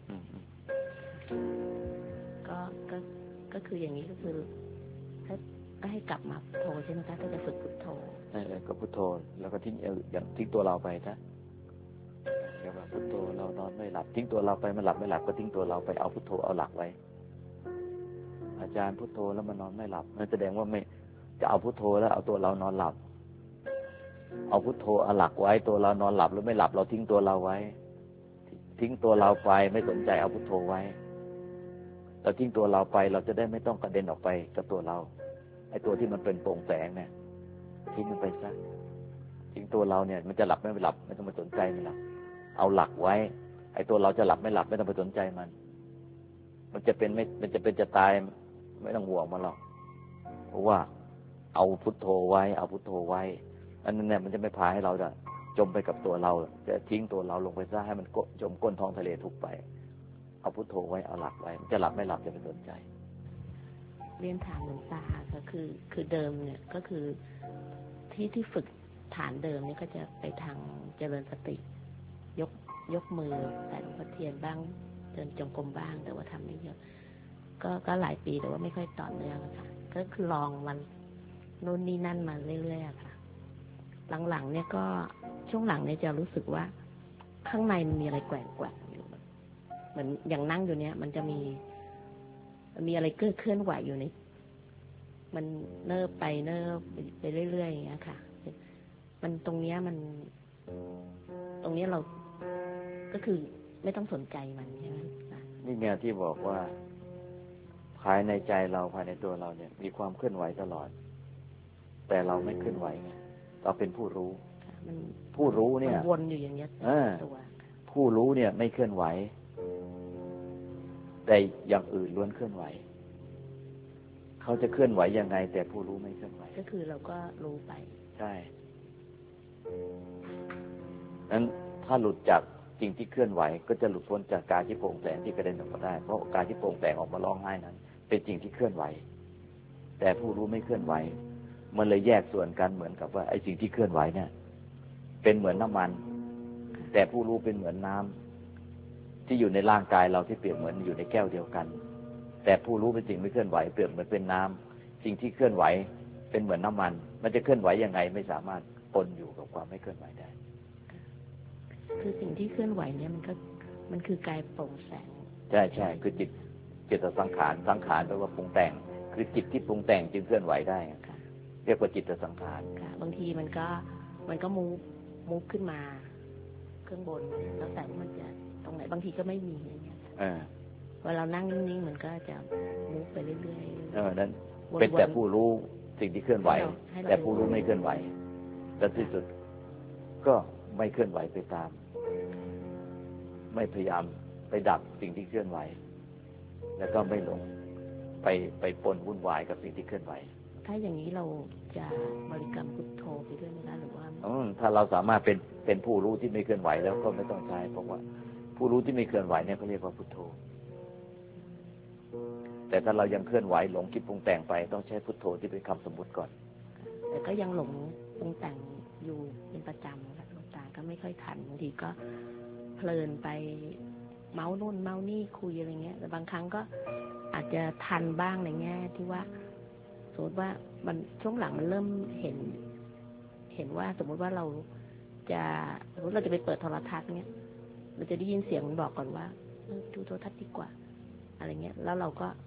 Speaker 3: ก็คืออย่างนี้ก็คือก็ให้กลับมาพุทโธใช่ไหมคะถ้าจะฝึกพุทโธ
Speaker 2: ก็พุทโธแล้วก็ทิ้งตัวเราไปนะเดี๋ยวพุทโธเรานอนไม่หลับทิ้งตัวเราไปมันหลับไม่หลับก็ทิ้งตัวเราไปเอาพุทโธเอาหลักไว้อาจารย์พุทโธแล้วมันนอนไม่หลับนั่นแสดงว่าไม่จะเอาพุทโธแล้วเอาตัวเรานอนหลับเอาพุทโธเอาหลักไว้ตัวเรานอนหลับหรือไม่หลับเราทิ้งตัวเราไว้ทิ้งตัวเราไปไม่สนใจเอาพุทโธไว้เราทิ้งตัวเราไปเราจะได้ไม่ต้องกระเด็นออกไปกับตัวเราไอ้ตัวที่มันเป็นโปร่งแสงเนี่ยทิ้งมันไปซะทิ้งตัวเราเนี่ยมันจะหลับไม่หลับไม่ต้องไปสนใจมันหลับเอาหลักไว้ไอ้ตัวเราจะหลับไม่หลับไม่ต้องไปสนใจมันจะเป็นไม่มันจะเป็นจะตายไม่ต้องห่วงมันหรอกเพราะว่าเอาพุทโธไว้เอาพุทโธไว้อันนั้นเนี่ยมันจะไม่พาให้เราจะจมไปกับตัวเราจะทิ้งตัวเราลงไปซะให้มันจมก้นท้องทะเลทุกไปเอาพุทโธไว้เอาหลักไว้มันจะหลับไม่หลับจะไม่สนใจ
Speaker 3: เรียนถามหลวงตาก็คือเดิมเนี่ยก็คือที่ฝึกฐานเดิมนี่ก็จะไปทางเจริญสติยกมือใส่หลวงพ่อเทียนบ้างเดินจงกรมบ้างแต่ว่าทำไม่เยอะก็หลายปีแต่ว่าไม่ค่อยต่อเนื่องค่ะก็คือลองมันนู่นนี่นั่นมาเรื่อยๆค่ะหลังๆเนี่ยก็ช่วงหลังเนี่ยจะรู้สึกว่าข้างในมันมีอะไรแกว่งๆอยู่เหมือนอย่างนั่งอยู่เนี่ยมันจะมีอะไรเคลื่อนไหวอยู่นี่มันเนิบไปเรื่อยๆอย่างเงี้ยค่ะมันตรงเนี้ยเราก็คือไม่ต้องสนใจมันใช่ไหม
Speaker 2: นี่ไงที่บอกว่าภายในใจเราภายในตัวเราเนี่ยมีความเคลื่อนไหวตลอดแต่เราไม่เคลื่อนไหวไงเราเป็นผู้รู้ผู้รู้เนี่ย
Speaker 3: วนอยู่อย่างเงี้ยตัว
Speaker 2: ผู้รู้เนี่ยไม่เคลื่อนไหวแต่อย่างอื่นล้วนเคลื่อนไหวเขาจะเคลื่อนไหวยังไงแต่ผู้รู้ไม่เคลื่อนไหว
Speaker 3: ก็คือเราก็รู้ไป
Speaker 2: ใช่นั้นถ้าหลุดจากสิ่งที่เคลื่อนไหวก็จะหลุดพ้นจากกายที่โปร่งแสงที่กระเด็นออกมาได้เพราะกายที่โปร่งแสงออกมาร้องไห้นั้นเป็นสิ่งที่เคลื่อนไหวแต่ผู้รู้ไม่เคลื่อนไหวมันเลยแยกส่วนกันเหมือนกับว่าไอ้สิ่งที่เคลื่อนไหวเนี่ยเป็นเหมือนน้ำมันแต่ผู้รู้เป็นเหมือนน้ำที่อยู่ในร่างกายเราที่เปรียบเหมือนอยู่ในแก้วเดียวกันแต่ผู้รู้เป็นสิ่งไม่เคลื่อนไหวเปรียบเหมือนเป็นน้ำสิ่งที่เคลื่อนไหวเป็นเหมือนน้ำมันจะเคลื่อนไหวยังไงไม่สามารถปนอยู่กับความไม่เคลื่อนไหวได้
Speaker 3: คือสิ่งที่เคลื่อนไหวเนี่ยมันคือกายโปร่งแสง
Speaker 2: ใช่คือจิตสังขารแปลว่าปรุงแต่งคือจิตที่ปรุงแต่งจึงเคลื่อนไหวได้เรียกว่าจิตสังขาร
Speaker 3: บางทีมันก็มูฟขึ้นมาเครื่องบนแล้วแต่ว่ามันจะตรงไหนบางทีก็ไม่มีอย่างเงี้ยเวลาเรานั่งนิ่งๆมันก็จะมูฟไปเรื่อย
Speaker 2: ๆนั้นเป็นแต่ผู้รู้สิ่งที่เคลื่อนไหวแต่ผู้รู้ไม่เคลื่อนไหวและที่สุดก็ไม่เคลื่อนไหวไปตามไม่พยายามไปดับสิ่งที่เคลื่อนไหวแล้วก็ไม่หลงไปปนวุ่นวายกับสิ่งที่เคลื่อนไหว
Speaker 3: ถ้าอย่างนี้เราจะบริกรรมพุทโธไปด้วยไหมคะหรือว่า
Speaker 2: ถ้าเราสามารถเป็นผู้รู้ที่ไม่เคลื่อนไหวแล้วก็ไม่ต้องใช้เพราะว่าผู้รู้ที่ไม่เคลื่อนไหวเนี่ยเขาเรียกว่าพุทโธแต่ถ้าเรายังเคลื่อนไหวหลงคิดปรุงแต่งไปต้องใช้พุทโธที่เป็นคำสมมุติก่อน
Speaker 3: แต่ก็ยังหลงปรุงแต่งอยู่เป็นประจำค่ะหลวงตาก็ไม่ค่อยทันบางทีก็เพลินไปเมาโน่นเมานี่คุยอะไรเงี้ยแต่บางครั้งก็อาจจะทันบ้างในแง่ที่ว่าสมมติว่ามันช่วงหลังมันเริ่มเห็นว่าสมมติว่าเราจะไปเปิดโทรทัศน์เงี้ยเราจะได้ยินเสียงมันบอกก่อนว่าดูโทรทัศน์ดีกว่าอะไรเงี้ยแล้วเรา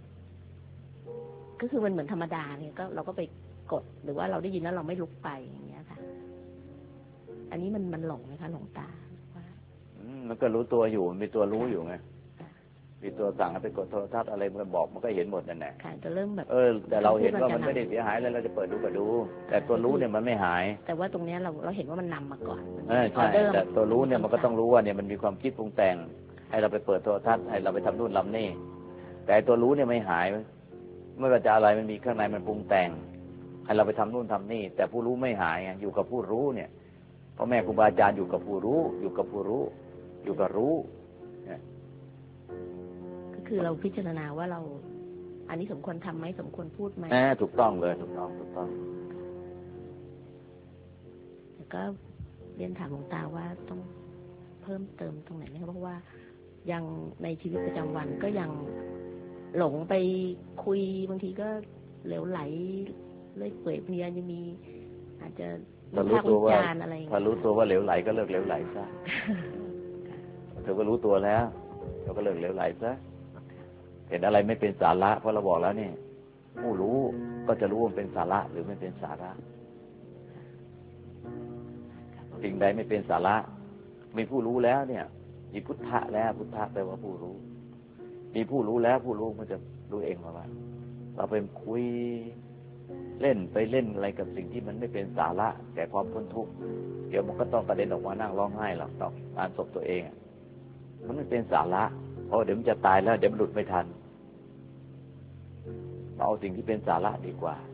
Speaker 3: ก็คือมันเหมือนธรรมดาเนี่ยก็เราก็ไปกดหรือว่าเราได้ยินแล้วเราไม่ลุกไปอย่างเงี้ยค่ะอันนี้มันหลงไหมคะหลงตา
Speaker 2: มันก็รู้ตัวอยู่มีตัวรู้อยู่ไงมีตัวสั่งให้ไปกดโทรทัศน์อะไรมันบอกมันก็เห็นหมดนั่นแหละ
Speaker 3: จะเริ่มแบบ
Speaker 2: แต่เราเห็นว่ามันไม่ได้เสียหายแล้วเราจะเปิดดูก็ดูแต่ตัวรู้เนี่ยมันไม่หาย
Speaker 3: แต่ว่าตรงนี้เราเห็นว่ามันนำมาก่อน
Speaker 2: ใช่แต่ตัวรู้เนี่ยมันก็ต้องรู้ว่าเนี่ยมันมีความคิดปรุงแต่งให้เราไปเปิดโทรทัศน์ให้เราไปทำนู่นทำนี่แต่ตัวรู้เนี่ยไม่หายเมื่อจะอะไรมันมีข้างในมันปรุงแต่งให้เราไปทำนู่นทำนี่แต่ผู้รู้ไม่หายอยู่กับผู้รู้เนี่ยพ่อแม่ครูบาอาจารย์อยู่กับผู้รู้อยู่กับผู้รู้อยู่กับรู้
Speaker 3: ก็คือเราพิจารณาว่าเราอันนี้สมควรทำไหมสมควรพูดไหม
Speaker 2: ถูกต้องเลยถูกต้อง
Speaker 3: แล้วก็เรียนถามหลวงตาว่าต้องเพิ่มเติมตรงไหนไหมเพราะว่ายังในชีวิตประจำวันก็ยังหลงไปคุยบางทีก็เหลวไหลเลยเปื่อยเพียยังมีอาจจะ
Speaker 2: ถ้ารู้ตัวว่าถ้ารู้ตัวว่าเหลวไหลก็เลิกเหลวไหลซะเธอก็รู้ตัวแล้วเราก็เลิกเหลวไหลซะเห็นอะไรไม่เป็นสาระเพราะเราบอกแล้วนี่ผู้รู้ก็จะรู้ว่ามันเป็นสาระหรือไม่เป็นสาระสิ่งใดไม่เป็นสาระมีผู้รู้แล้วเนี่ยมีพุทธะแล้วพุทธะแปลว่าผู้รู้มีผู้รู้แล้วผู้รู้มันจะรู้เองว่าเราไปคุยเล่นไปเล่นอะไรกับสิ่งที่มันไม่เป็นสาระแก่ความพ้นทุกข์เดี๋ยวมันก็ต้องกระเด็นออกมานั่งร้องไห้หรอกต่องานศพตัวเองมันไม่เป็นสาระเพราะเดี๋ยวมันจะตายแล้วเดี๋ยวมันหลุดไม่ทันเอาสิ่งที่เป็นสาระดีกว่า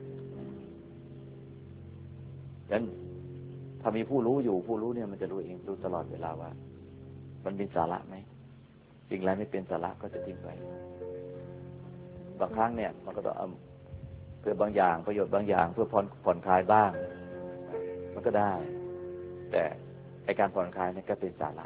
Speaker 2: ฉะนั้นถ้ามีผู้รู้อยู่ผู้รู้เนี่ยมันจะรู้เองรู้ตลอดเวลาว่ามันเป็นสาระไหมสิ่งไรไม่เป็นสาระก็จะทิ้งไปบางครั้งเนี่ยมันก็ต้องเพื่อบางอย่างประโยชน์บางอย่างเพื่อผ่อนคลายบ้างมันก็ได้แต่ไอ้การผ่อนคลายนี่ก็เป็นสาระ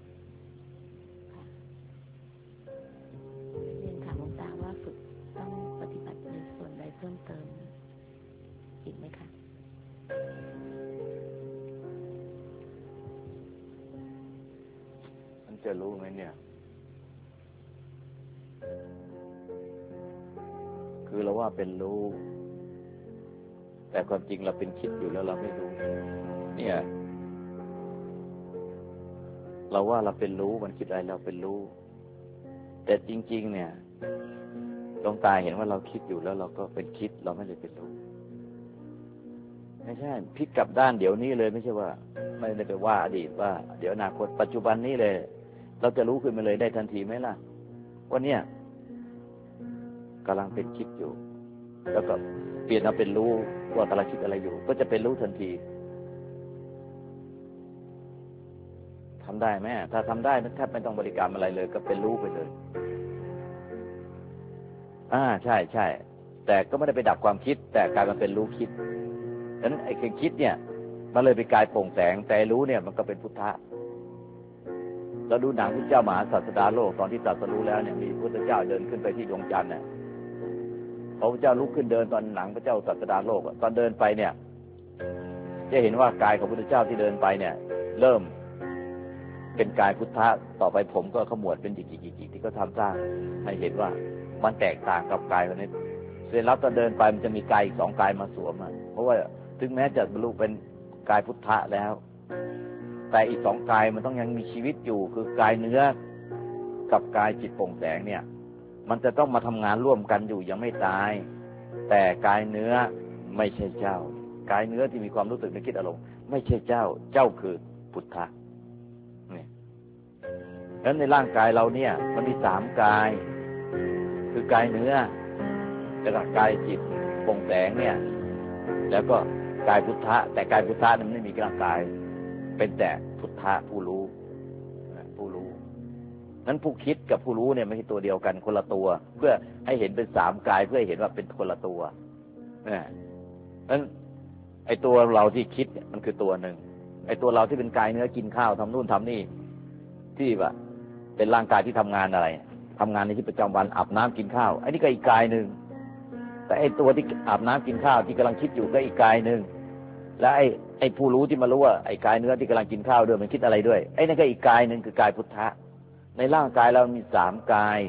Speaker 3: เรียนถามหลวงตาว่าฝึกต้องปฏิบัติในส่วนใดเพิ่มเติมอีกไหมคะ
Speaker 2: มันจะรู้ไหมเนี่ยคือเราว่าเป็นรู้แต่ความจริงเราเป็นคิดอยู่แล้วเราไม่รู้เนี่ยเราว่าเราเป็นรู้มันคิดอะไรเราเป็นรู้แต่จริงๆเนี่ยดวงตาเห็นว่าเราคิดอยู่แล้วเราก็เป็นคิดเราไม่ได้เป็นรู้ไม่ใช่พลิกกลับด้านเดี๋ยวนี้เลยไม่ใช่ว่าไม่ได้ไปว่าอดีตว่าเดี๋ยวอนาคตปัจจุบันนี้เลยเราจะรู้ขึ้นมาเลยได้ทันทีไหมล่ะว่าเนี่ยกำลังเป็นคิดอยู่แล้วก็เปลี่ยนมาเป็นรู้ว่ากำลังคิดอะไรอยู่ก็จะเป็นรู้ทันทีทำได้ไหมถ้าทำได้แทบไม่ต้องบริกรรมอะไรเลยก็เป็นรู้ไปเลยใช่ใช่แต่ก็ไม่ได้ไปดับความคิดแต่กลายมาเป็นรู้คิดฉะนั้นไอ้คิดเนี่ยมันเลยไปกลายโปร่งแสงแต่รู้เนี่ยมันก็เป็นพุทธะเราดูหนังพระเจ้ามหาศาสดาโลกตอนที่ตรัสรู้แล้วเนี่ยมีพระพุทธเจ้าเดินขึ้นไปที่ดวงจันทร์เนี่ยพระพุทธเจ้าลุกขึ้นเดินตอนหนังพระเจ้าศาสดาโลกตอนเดินไปเนี่ยจะเห็นว่ากายของพระพุทธเจ้าที่เดินไปเนี่ยเริ่มเป็นกายพุทธะต่อไปผมก็ขมวดเป็นหยิกๆๆที่เขาทำสร้างให้เห็นว่ามันแตกต่างกับกายคนนี้เสร็จแล้วตอนเดินไปมันจะมีกายอีก2กายมาสวมเพราะว่าถึงแม้จะบรรลุเป็นกายพุทธะแล้วแต่อีก2กายมันต้องยังมีชีวิตอยู่คือกายเนื้อกับกายจิตโปร่งแสงเนี่ยมันจะต้องมาทำงานร่วมกันอยู่ยังไม่ตายแต่กายเนื้อไม่ใช่เจ้ากายเนื้อที่มีความรู้สึกนึกคิดอารมณ์ไม่ใช่เจ้าคือพุทธะนี่แล้วในร่างกายเราเนี่ยมันมี3กายคือกายเนื้อแล้วก็กายจิตโปร่งแสงเนี่ยแล้วก็กายพุทธะแต่กายพุทธะนั้นไม่มีร่างกายเป็นแต่พุทธะผู้รู้นั้นผู้คิดกับผู้รู้เนี่ยไม่ใช่ตัวเดียวกันคนละตัวเพื่อให้เห็นเป็น3กายเพื่อให้เห็นว่าเป็นคนละตัวนั้นไอ้ตัวเราที่คิดเนี่ยมันคือตัวหนึ่งไอ้ตัวเราที่เป็นกายเนื้อกินข้าวทำนู่นทำนี่ที่ว่าเป็นร่างกายที่ทำงานอะไรทำงานในชีวิตประจำวันอาบน้ำกินข้าวไอ้นี่ก็อีกกายหนึ่งแต่ไอ้ตัวที่อาบน้ำกินข้าวที่กำลังคิดอยู่ก็อีกกายหนึ่งและไอ้ผู้รู้ที่มารู้ว่าไอ้กายเนื้อที่กำลังกินข้าวด้วยมันคิดอะไรด้วยไอ้นั่นก็อีกกายหนึ่งคือกายพุทธะในร่างกายเรามี3กาย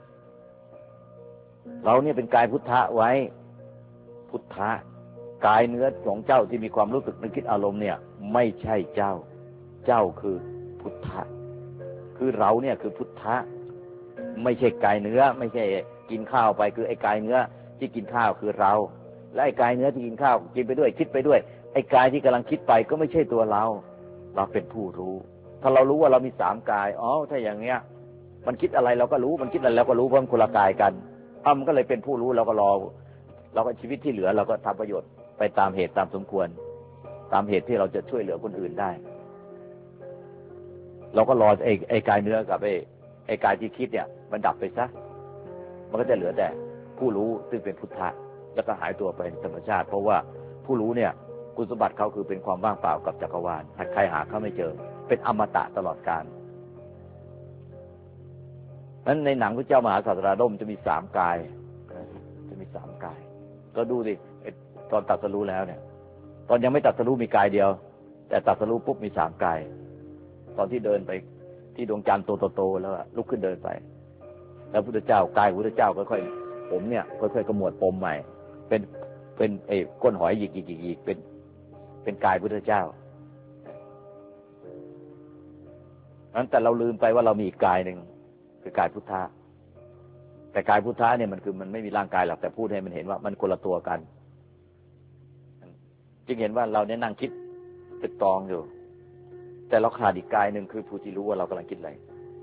Speaker 2: เราเนี่ยเป็นกายพุทธะไว้พุทธะกายเนื้อของเจ้าที่มีความรู้สึกนึกคิดอารมณ์เนี่ยไม่ใช่เจ้าคือพุทธะคือเราเนี่ยคือพุทธะไม่ใช่กายเนื้อไม่ใช่กินข้าวไปคือไอ้กายเนื้อที่กินข้าวคือเราและไอ้กายเนื้อที่กินข้าวกินไปด้วยคิดไปด้วยไอ้กายที่กำลังคิดไปก็ไม่ใช่ตัวเราเป็นผู้รู้ถ้าเรารู้ว่าเรามี3กายถ้าอย่างเงี้ยมันคิดอะไรเราก็รู้มันคิดอะไรเราก็รู้เพราะมันคนละกายกันมันก็เลยเป็นผู้รู้เราก็ชีวิตที่เหลือเราก็ทำประโยชน์ไปตามเหตุตามสมควรตามเหตุที่เราจะช่วยเหลือคนอื่นได้เราก็รอไอ้กายเนื้อกับไอ้กายที่คิดเนี่ยมันดับไปซะมันก็จะเหลือแต่ผู้รู้ซึ่งเป็นพุทธะแล้วก็หายตัวไปธรรมชาติเพราะว่าผู้รู้เนี่ยคุณสมบัติเขาคือเป็นความว่างเปล่ากับจักรวาลใครหาเขาไม่เจอเป็นอมตะตลอดกาลนั้นในหนังพระเจ้ามหาศาสดาโลกจะมี3กายจะมี3กายก็ดูดิตอนตรัสรู้แล้วเนี่ยตอนยังไม่ตรัสรู้มีกายเดียวแต่ตรัสรู้ปุ๊บมี3กายตอนที่เดินไปที่ดวงจันทร์โตๆแล้วลุกขึ้นเดินไปแล้วพุทธเจ้ากายพุทธเจ้าค่อยๆผมเนี่ยค่อยๆกระมวดปมใหม่เป็นเป็นก้นหอยหยิกเป็นกายพุทธเจ้านั้นแต่เราลืมไปว่าเรามีอีกกายหนึ่งคือกายพุทธะแต่กายพุทธะเนี่ยมันคือมันไม่มีร่างกายหรอกแต่พูดให้มันเห็นว่ามันคนละตัวกันจึงเห็นว่าเราเนี่ยนั่งคิดตึกตองอยู่แต่เราขาดอีกกายหนึ่งคือผู้ที่รู้ว่าเรากำลังคิดอะไร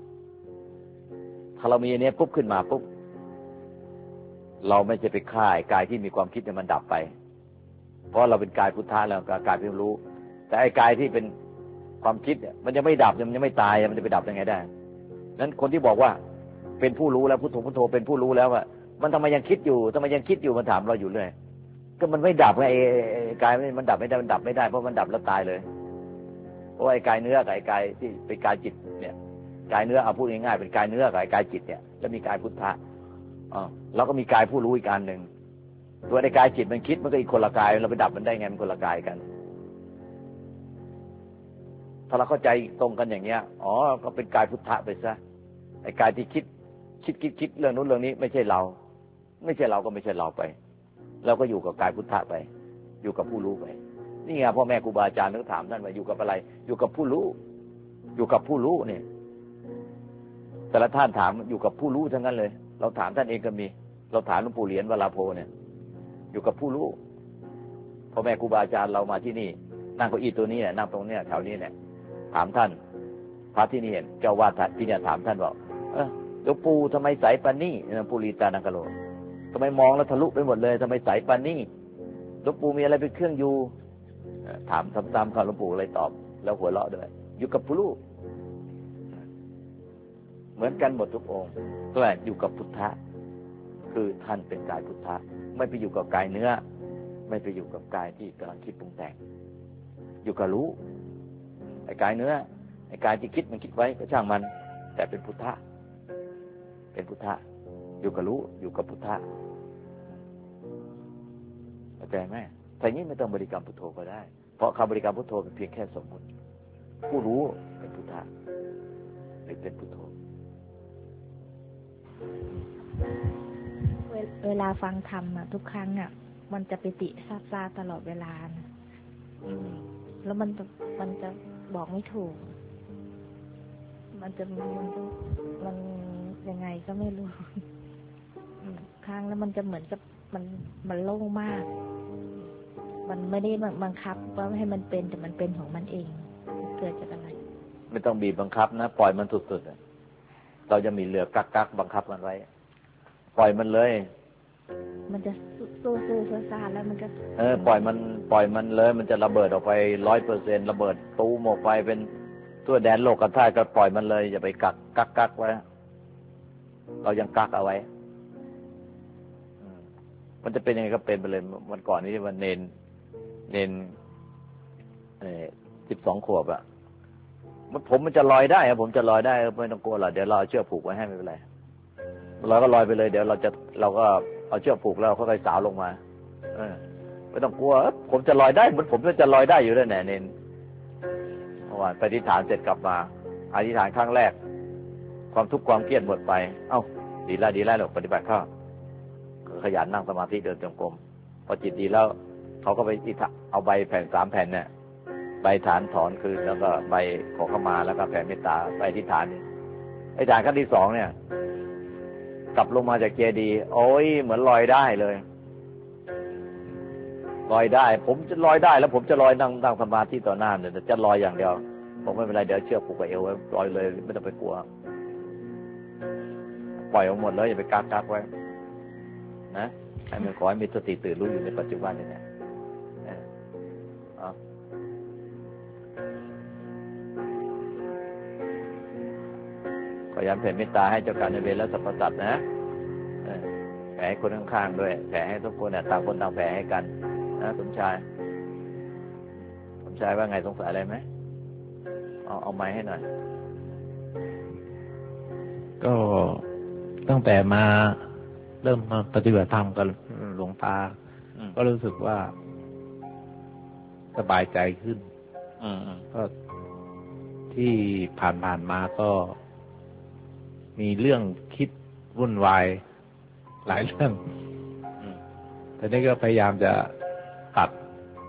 Speaker 2: ถ้าเรามีอันนี้ปุ๊บขึ้นมาปุ๊บเราไม่จะไปฆ่ากายที่มีความคิดเนี่ยมันดับไปเพราะเราเป็นกายพุทธะแล้วกายเป็นรู้แต่ไอ้กายที่เป็นความคิดเนี่ยมันยังไม่ดับมันยังไม่ตายมันจะไปดับยังไงได้นั้นคนที่บอกว่าเป็นผู้รู้แล้วพุทโธพุทโธเป็นผู้รู้แล้วว่ามันทำไมยังคิดอยู่ทำไมยังคิดอยู่มันถามเราอยู่เลยก็มันไม่ดับไงไอ้กายมันดับไม่ได้มันดับไม่ได้เพราะมันดับแล้วตายเลยเพราะไอ้กายเนื้อกับไอ้กายที่เป็นกายจิตเนี่ยกายเนื้อเอาพูดง่ายๆเป็นกายเนื้อกับไอ้กายจิตเนี่ยแล้วมีกายพุทธะเราก็มีกายผู้รู้อีกการหนึ่งตัวไอ้กายจิตมันคิดมันก็อีกคนละกายเราไปดับมันได้ไงมันคนละกายกันถ้าเราเข้าใจตรงกันอย่างเงี้ยก็เป็นกายพุทธะไปซะไอ้กายที่คิดเรื่องนู้นเรื่องนี้ไม่ใช่เราก็ไม่ใช่เราไปเราก็อยู่กับกายพุทธะไปอยู่กับผู้รู้ไปนี่ไงพ่อแม่ครูบาอาจารย์ต้องถามท่านว่าอยู่กับอะไรอยู่กับผู้รู้เนี่ยแต่ละท่านถามอยู่กับผู้รู้ทั้งนั้นเลยเราถามท่านเองก็มีเราถามหลวงปู่เหรียญวราโพเนี่ยอยู่กับผู้รู้พ่อแม่ครูบาอาจารย์เรามาที่นี่นั่งเก้าอี้ตัวนี้เนี่ยนั่งตรงเนี้ยแถวนี้เนี่ยถามท่านพระที่นี่เห็นเจ้าวาดที่เนี่ยถามท่านบอกหลวงปู่ทำไมใสปานนี้หลวงปู่ลีตานังกะโลทำไมมองแล้วทะลุไปหมดเลยทำไมใสปานนี้หลวงปู่มีอะไรเป็นเครื่องอยู่ถามซ้ำๆเขาหลวงปู่อะไรตอบแล้วหัวเราะด้วยอยู่กับผู้รู้เหมือนกันหมดทุกองค์ก็อยู่กับพุทธะคือท่านเป็นกายพุทธะไม่ไปอยู่กับกายเนื้อไม่ไปอยู่กับกายที่กำลังคิดปรุงแต่งอยู่กับรู้ไอ้กายเนื้อไอ้กายที่คิดมันคิดไว้ก็ช่างมันแต่เป็นพุทธะอยู่กับรู้อยู่กับพุทธะเข้าใจไหมแต่นี้ไม่ต้องบริกรรมพุทโธก็ได้เพราะคำบริกรรมพุทโธเป็นเพียงแค่สมมติผู้รู้เป็นพุทธะหรือเป็นพุทโธ
Speaker 5: เวลาฟังธรรมทุกครั้งมันจะปิติซาตลอดเวลาแล้วมันจะบอกไม่ถูกมันยังไงก็ไม่รู้ครั้งแล้วมันจะเหมือนกับมันโล่งมากมันไม่ได้บังคับว่าให้มันเป็นแต่มันเป็นของมันเองเกิดจากอะไร
Speaker 2: ไม่ต้องบีบบังคับนะปล่อยมันสุดๆเราจะมีเหลือกักบังคับมันไว้ปล่อยมันเลย
Speaker 5: มันจะสู้ซาแล้วมันก็
Speaker 2: ปล่อยมันเลยมันจะระเบิดออกไป 100% ระเบิดตูมออกไปเป็นตัวแดนโลกธาตุก็ปล่อยมันเลยอย่าไปกักไว้เรายังกักเอาไว้มันจะเป็นยังไงก็เป็นไปเลยวันก่อนนี้วันเนน12 ขวบผมมันจะลอยได้ผมจะลอยได้ไม่ต้องกลัวหรอกเดี๋ยวเราเชือกผูกไว้ให้ไม่เป็นไรเราก็ลอยไปเลยเดี๋ยวเราก็เอาเชือกผูกแล้วค่อยๆสาวลงมาไม่ต้องกลัวผมจะลอยได้เหมือนผมจะลอยได้อยู่แล้วแน่เนนเมื่อวานไปอธิษฐานเสร็จกลับมาอธิษฐานครั้งแรกความทุกข์ความเครียดหมดไปดีแล้วหรอกปฏิบัติข้าขยันนั่งสมาธิเดินจงกรมพอจิตดีแล้วเขาก็ไปเอาใบแผ่น3 แผ่นเนี่ยใบฐานถอนคืนแล้วก็ใบขอเข้ามาแล้วก็แผ่เมตตาไปอธิษฐานครั้งที่ 2เนี่ยกลับลงมาจากเจดีย์โอ้ยเหมือนลอยได้เลยลอยได้ผมจะลอยได้แล้วผมจะลอยนั่งสมาธิต่อหน้าเนี่ยจะลอยอย่างเดียวผมไม่เป็นไรเดี๋ยวเชือกผูกกับเอวไว้ลอยเลยไม่ต้องไปกลัวปล่อยออกหมดเลยอย่าไปกักไว้นะให้มันขอให้มีสติตื่นรู้อยู่ในปัจจุบันนี่นะขอย้ำแผ่เมตตาให้เจ้ากรรมนายเวรและสรรพสัตว์นะแผ่ให้คนข้างๆด้วยแผ่ให้ทุกคนต่างคนต่างแผ่ให้กันนะสมชายว่าไงสงสัยอะไรไหมเอาไม้ให้หน่อย
Speaker 6: ก็ตั้งแต่มาเริ่มมาปฏิบัติธรรมกับหลวงตาก็รู้สึกว่าสบายใจขึ้นก็ที่ผ่านมาก็มีเรื่องคิดวุ่นวายหลายเรื่องแต่นี่ก็พยายามจะตัด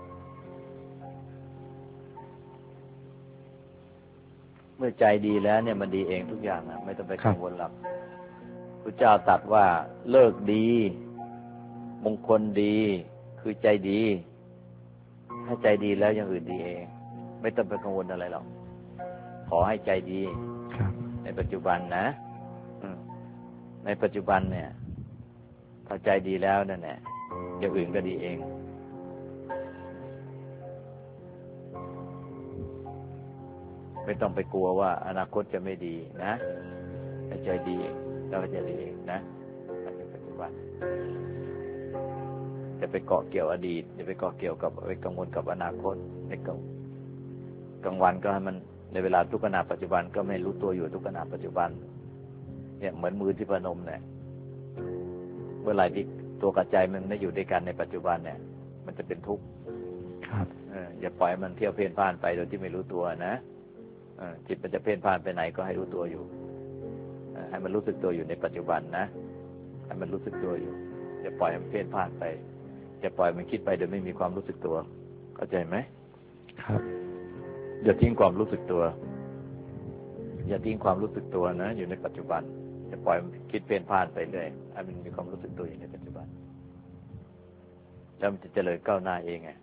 Speaker 2: เมื่อใจดีแล้วเนี่ยมันดีเองทุกอย่างไม่ต้องไปกังวลหรอกพระเจ้าตรัสว่าเลิกดีมงคลดีคือใจดีถ้าใจดีแล้วอย่างอื่นดีเองไม่ต้องไปกังวลอะไรหรอกขอให้ใจดีในปัจจุบันนะในปัจจุบันเนี่ยถ้าใจดีแล้วนั่นแหละอย่างอื่นก็ดีเองไม่ต้องไปกลัวว่าอนาคตจะไม่ดีนะให้ใจดีแล้วก็จะดีเองนะในปัจจุบันจะไปเกาะเกี่ยวอดีตจะไปเกาะเกี่ยวกับไปกังวลกับอนาคตในกลางวันก็ให้มันในเวลาทุกขณะปัจจุบันก็ไม่รู้ตัวอยู่ทุกขณะปัจจุบันเนี่ยเหมือนมือที่พนมเนี่ยเมื่อไหร่ที่ตัวกับใจมันไม่อยู่ด้วยกันในปัจจุบันเนี่ยมันจะเป็นทุกข์
Speaker 4: ครับ
Speaker 2: อย่าปล่อยมันเที่ยวเพ่นพ่านไปโดยที่ไม่รู้ตัวนะจิตมันจะเพ่นพ่านไปไหนก็ให้รู้ตัวอยู่ให้มันรู้สึกตัวอยู่ในปัจจุบันนะให้มันรู้สึกตัวอยู่อย่าปล่อยมันเพ่นพ่านไปอย่าปล่อยมันคิดไปโดยไม่มีความรู้สึกตัวเข้าใจไหม
Speaker 4: ครับ
Speaker 2: อย่าทิ้งความรู้สึกตัวอย่าทิ้งความรู้สึกตัวนะอยู่ในปัจจุบันอย่าปล่อยมันคิดเพ่นพ่านไปเรื่อยให้มันมีความรู้สึกตัวอยู่ในปัจจุบันแล้วมันจะเจริญก้าวหน้าเองไง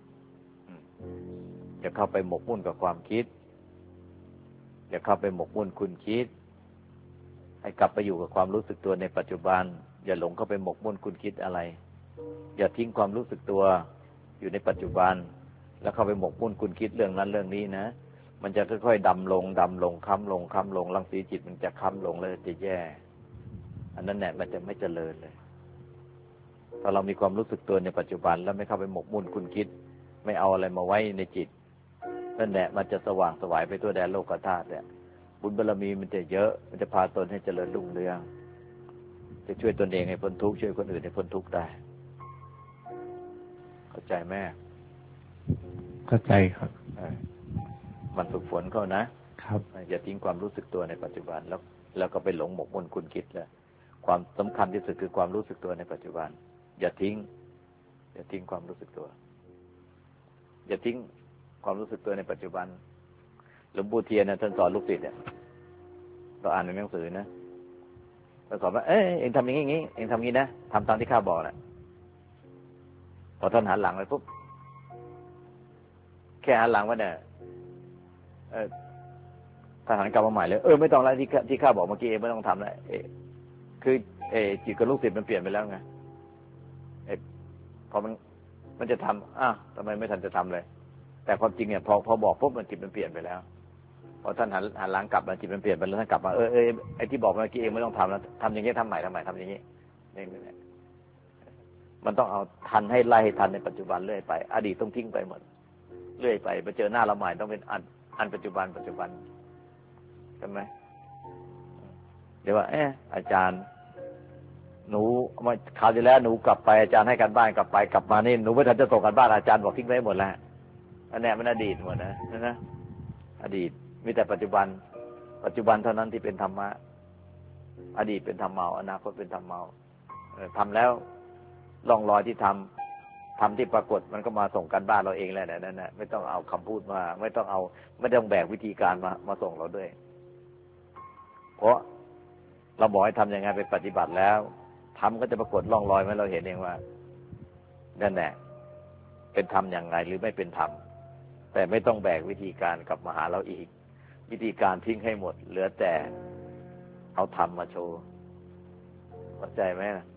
Speaker 2: อย่าเข้าไปหมกมุ่นกับความคิดอย่าเข้าไปหมกมุ่นคุณคิดให้กลับไปอยู่กับความรู้สึกตัวในปัจจุบันอย่าหลงเข้าไปหมกมุ่นคุณคิดอะไรอย่าทิ้งความรู้สึกตัวอยู่ในปัจจุบันแล้วเข้าไปหมกมุ่นคุณคิดเรื่องนั้นเรื่องนี้นะมันจะค่อยๆดำลงค้ำลงรังสีจิตมันจะค้ำลงแล้วจะแย่อันนั้นแหละมันจะไม่เจริญเลยถ้าเรามีความรู้สึกตัวในปัจจุบันแล้วไม่เข้าไปหมกมุ่นคุณคิดไม่เอาอะไรมาไว้ในจิตนั่นแหละมันจะสว่างไสวไปทั่วแดนโลกธาตุเนี่ยบุญบารมีมันจะเยอะมันจะพาตนให้เจริญรุ่งเรืองจะช่วยตนเองให้พ้นทุกข์ช่วยคนอื่นให้พ้นทุกข์ได้เข้าใจไหม
Speaker 6: เข้าใจครับ
Speaker 2: มันฝึกฝนเข้านะครับอย่าทิ้งความรู้สึกตัวในปัจจุบันแล้วก็ไปหลงหมกมุ่นคุณคิดแล้วความสำคัญที่สุดคือความรู้สึกตัวในปัจจุบันอย่าทิ้งความรู้สึกตัวอย่าทิ้งความรู้สึกตัวในปัจจุบันหลวงปู่เทียนนะท่านสอนลูกศิษย์เนี่ยเราอ่านในหนังสือนะท่านสอนว่าเองทำอย่างนี้เองทำอย่างนี้นะทำตามที่ข้าบอกแหละพอท่านหันหลังไปปุ๊บแค่หันหลังว่าเนี่ยถ้าหันกลับมาใหม่เลยไม่ต้องแล้วที่ข้าบอกเมื่อกี้เองไม่ต้องทำแล้วคือจิตกับลูกศิษย์มันเปลี่ยนไปแล้วไงพอมันจะทำทำไมไม่ทันจะทำเลยแต่ความจริงเนี่ยพอบอกปุ๊บมันจิตมันเปลี่ยนไปแล้วพอท่านหันหลังกลับมาจิตมันเปลี่ยนไปแล้วท่านกลับมาไอ้ที่บอกเมื่อกี้เองไม่ต้องทำแล้วทำอย่างนี้ทำใหม่ทำอย่างนี้นี่มันต้องเอาทันให้ไล่ให้ทันในปัจจุบันเรื่อยไปอดีตต้องทิ้งไปหมดเรื่อยไปมาเจอหน้าเราใหม่ต้องเป็นอันปัจจุบันใช่ไหมเดี๋ยวว่าอาจารย์หนูมาคราวที่แล้วหนูกลับไปอาจารย์ให้การบ้านกลับมานี่หนูไม่ทันจะส่งการบ้านอาจารย์บอกทิ้งไว้หมดแล้วอันนี้มันอดีตหมดนะอดีตมีแต่ปัจจุบันเท่านั้นที่เป็นธรรมะอดีตเป็นธรรมเมาอนาคตเป็นธรรมเมาทำแล้วร่องรอยที่ทำที่ปรากฏมันก็มาส่งการบ้านเราเองแหละนั่นนะไม่ต้องเอาคำพูดมาไม่ต้องแบกวิธีการมาส่งเราด้วยเพราะเราบอกให้ทำยังไงไปปฏิบัติแล้วทำก็จะปรากฏร่องรอยให้เราเห็นเองว่านั่นแหละเป็นธรรมอย่างไรหรือไม่เป็นธรรมแต่ไม่ต้องแบกวิธีการกลับมาหาเราอีกวิธีการทิ้งให้หมดเหลือแต่เอาธรรมมาโชว์เข้าใจไหม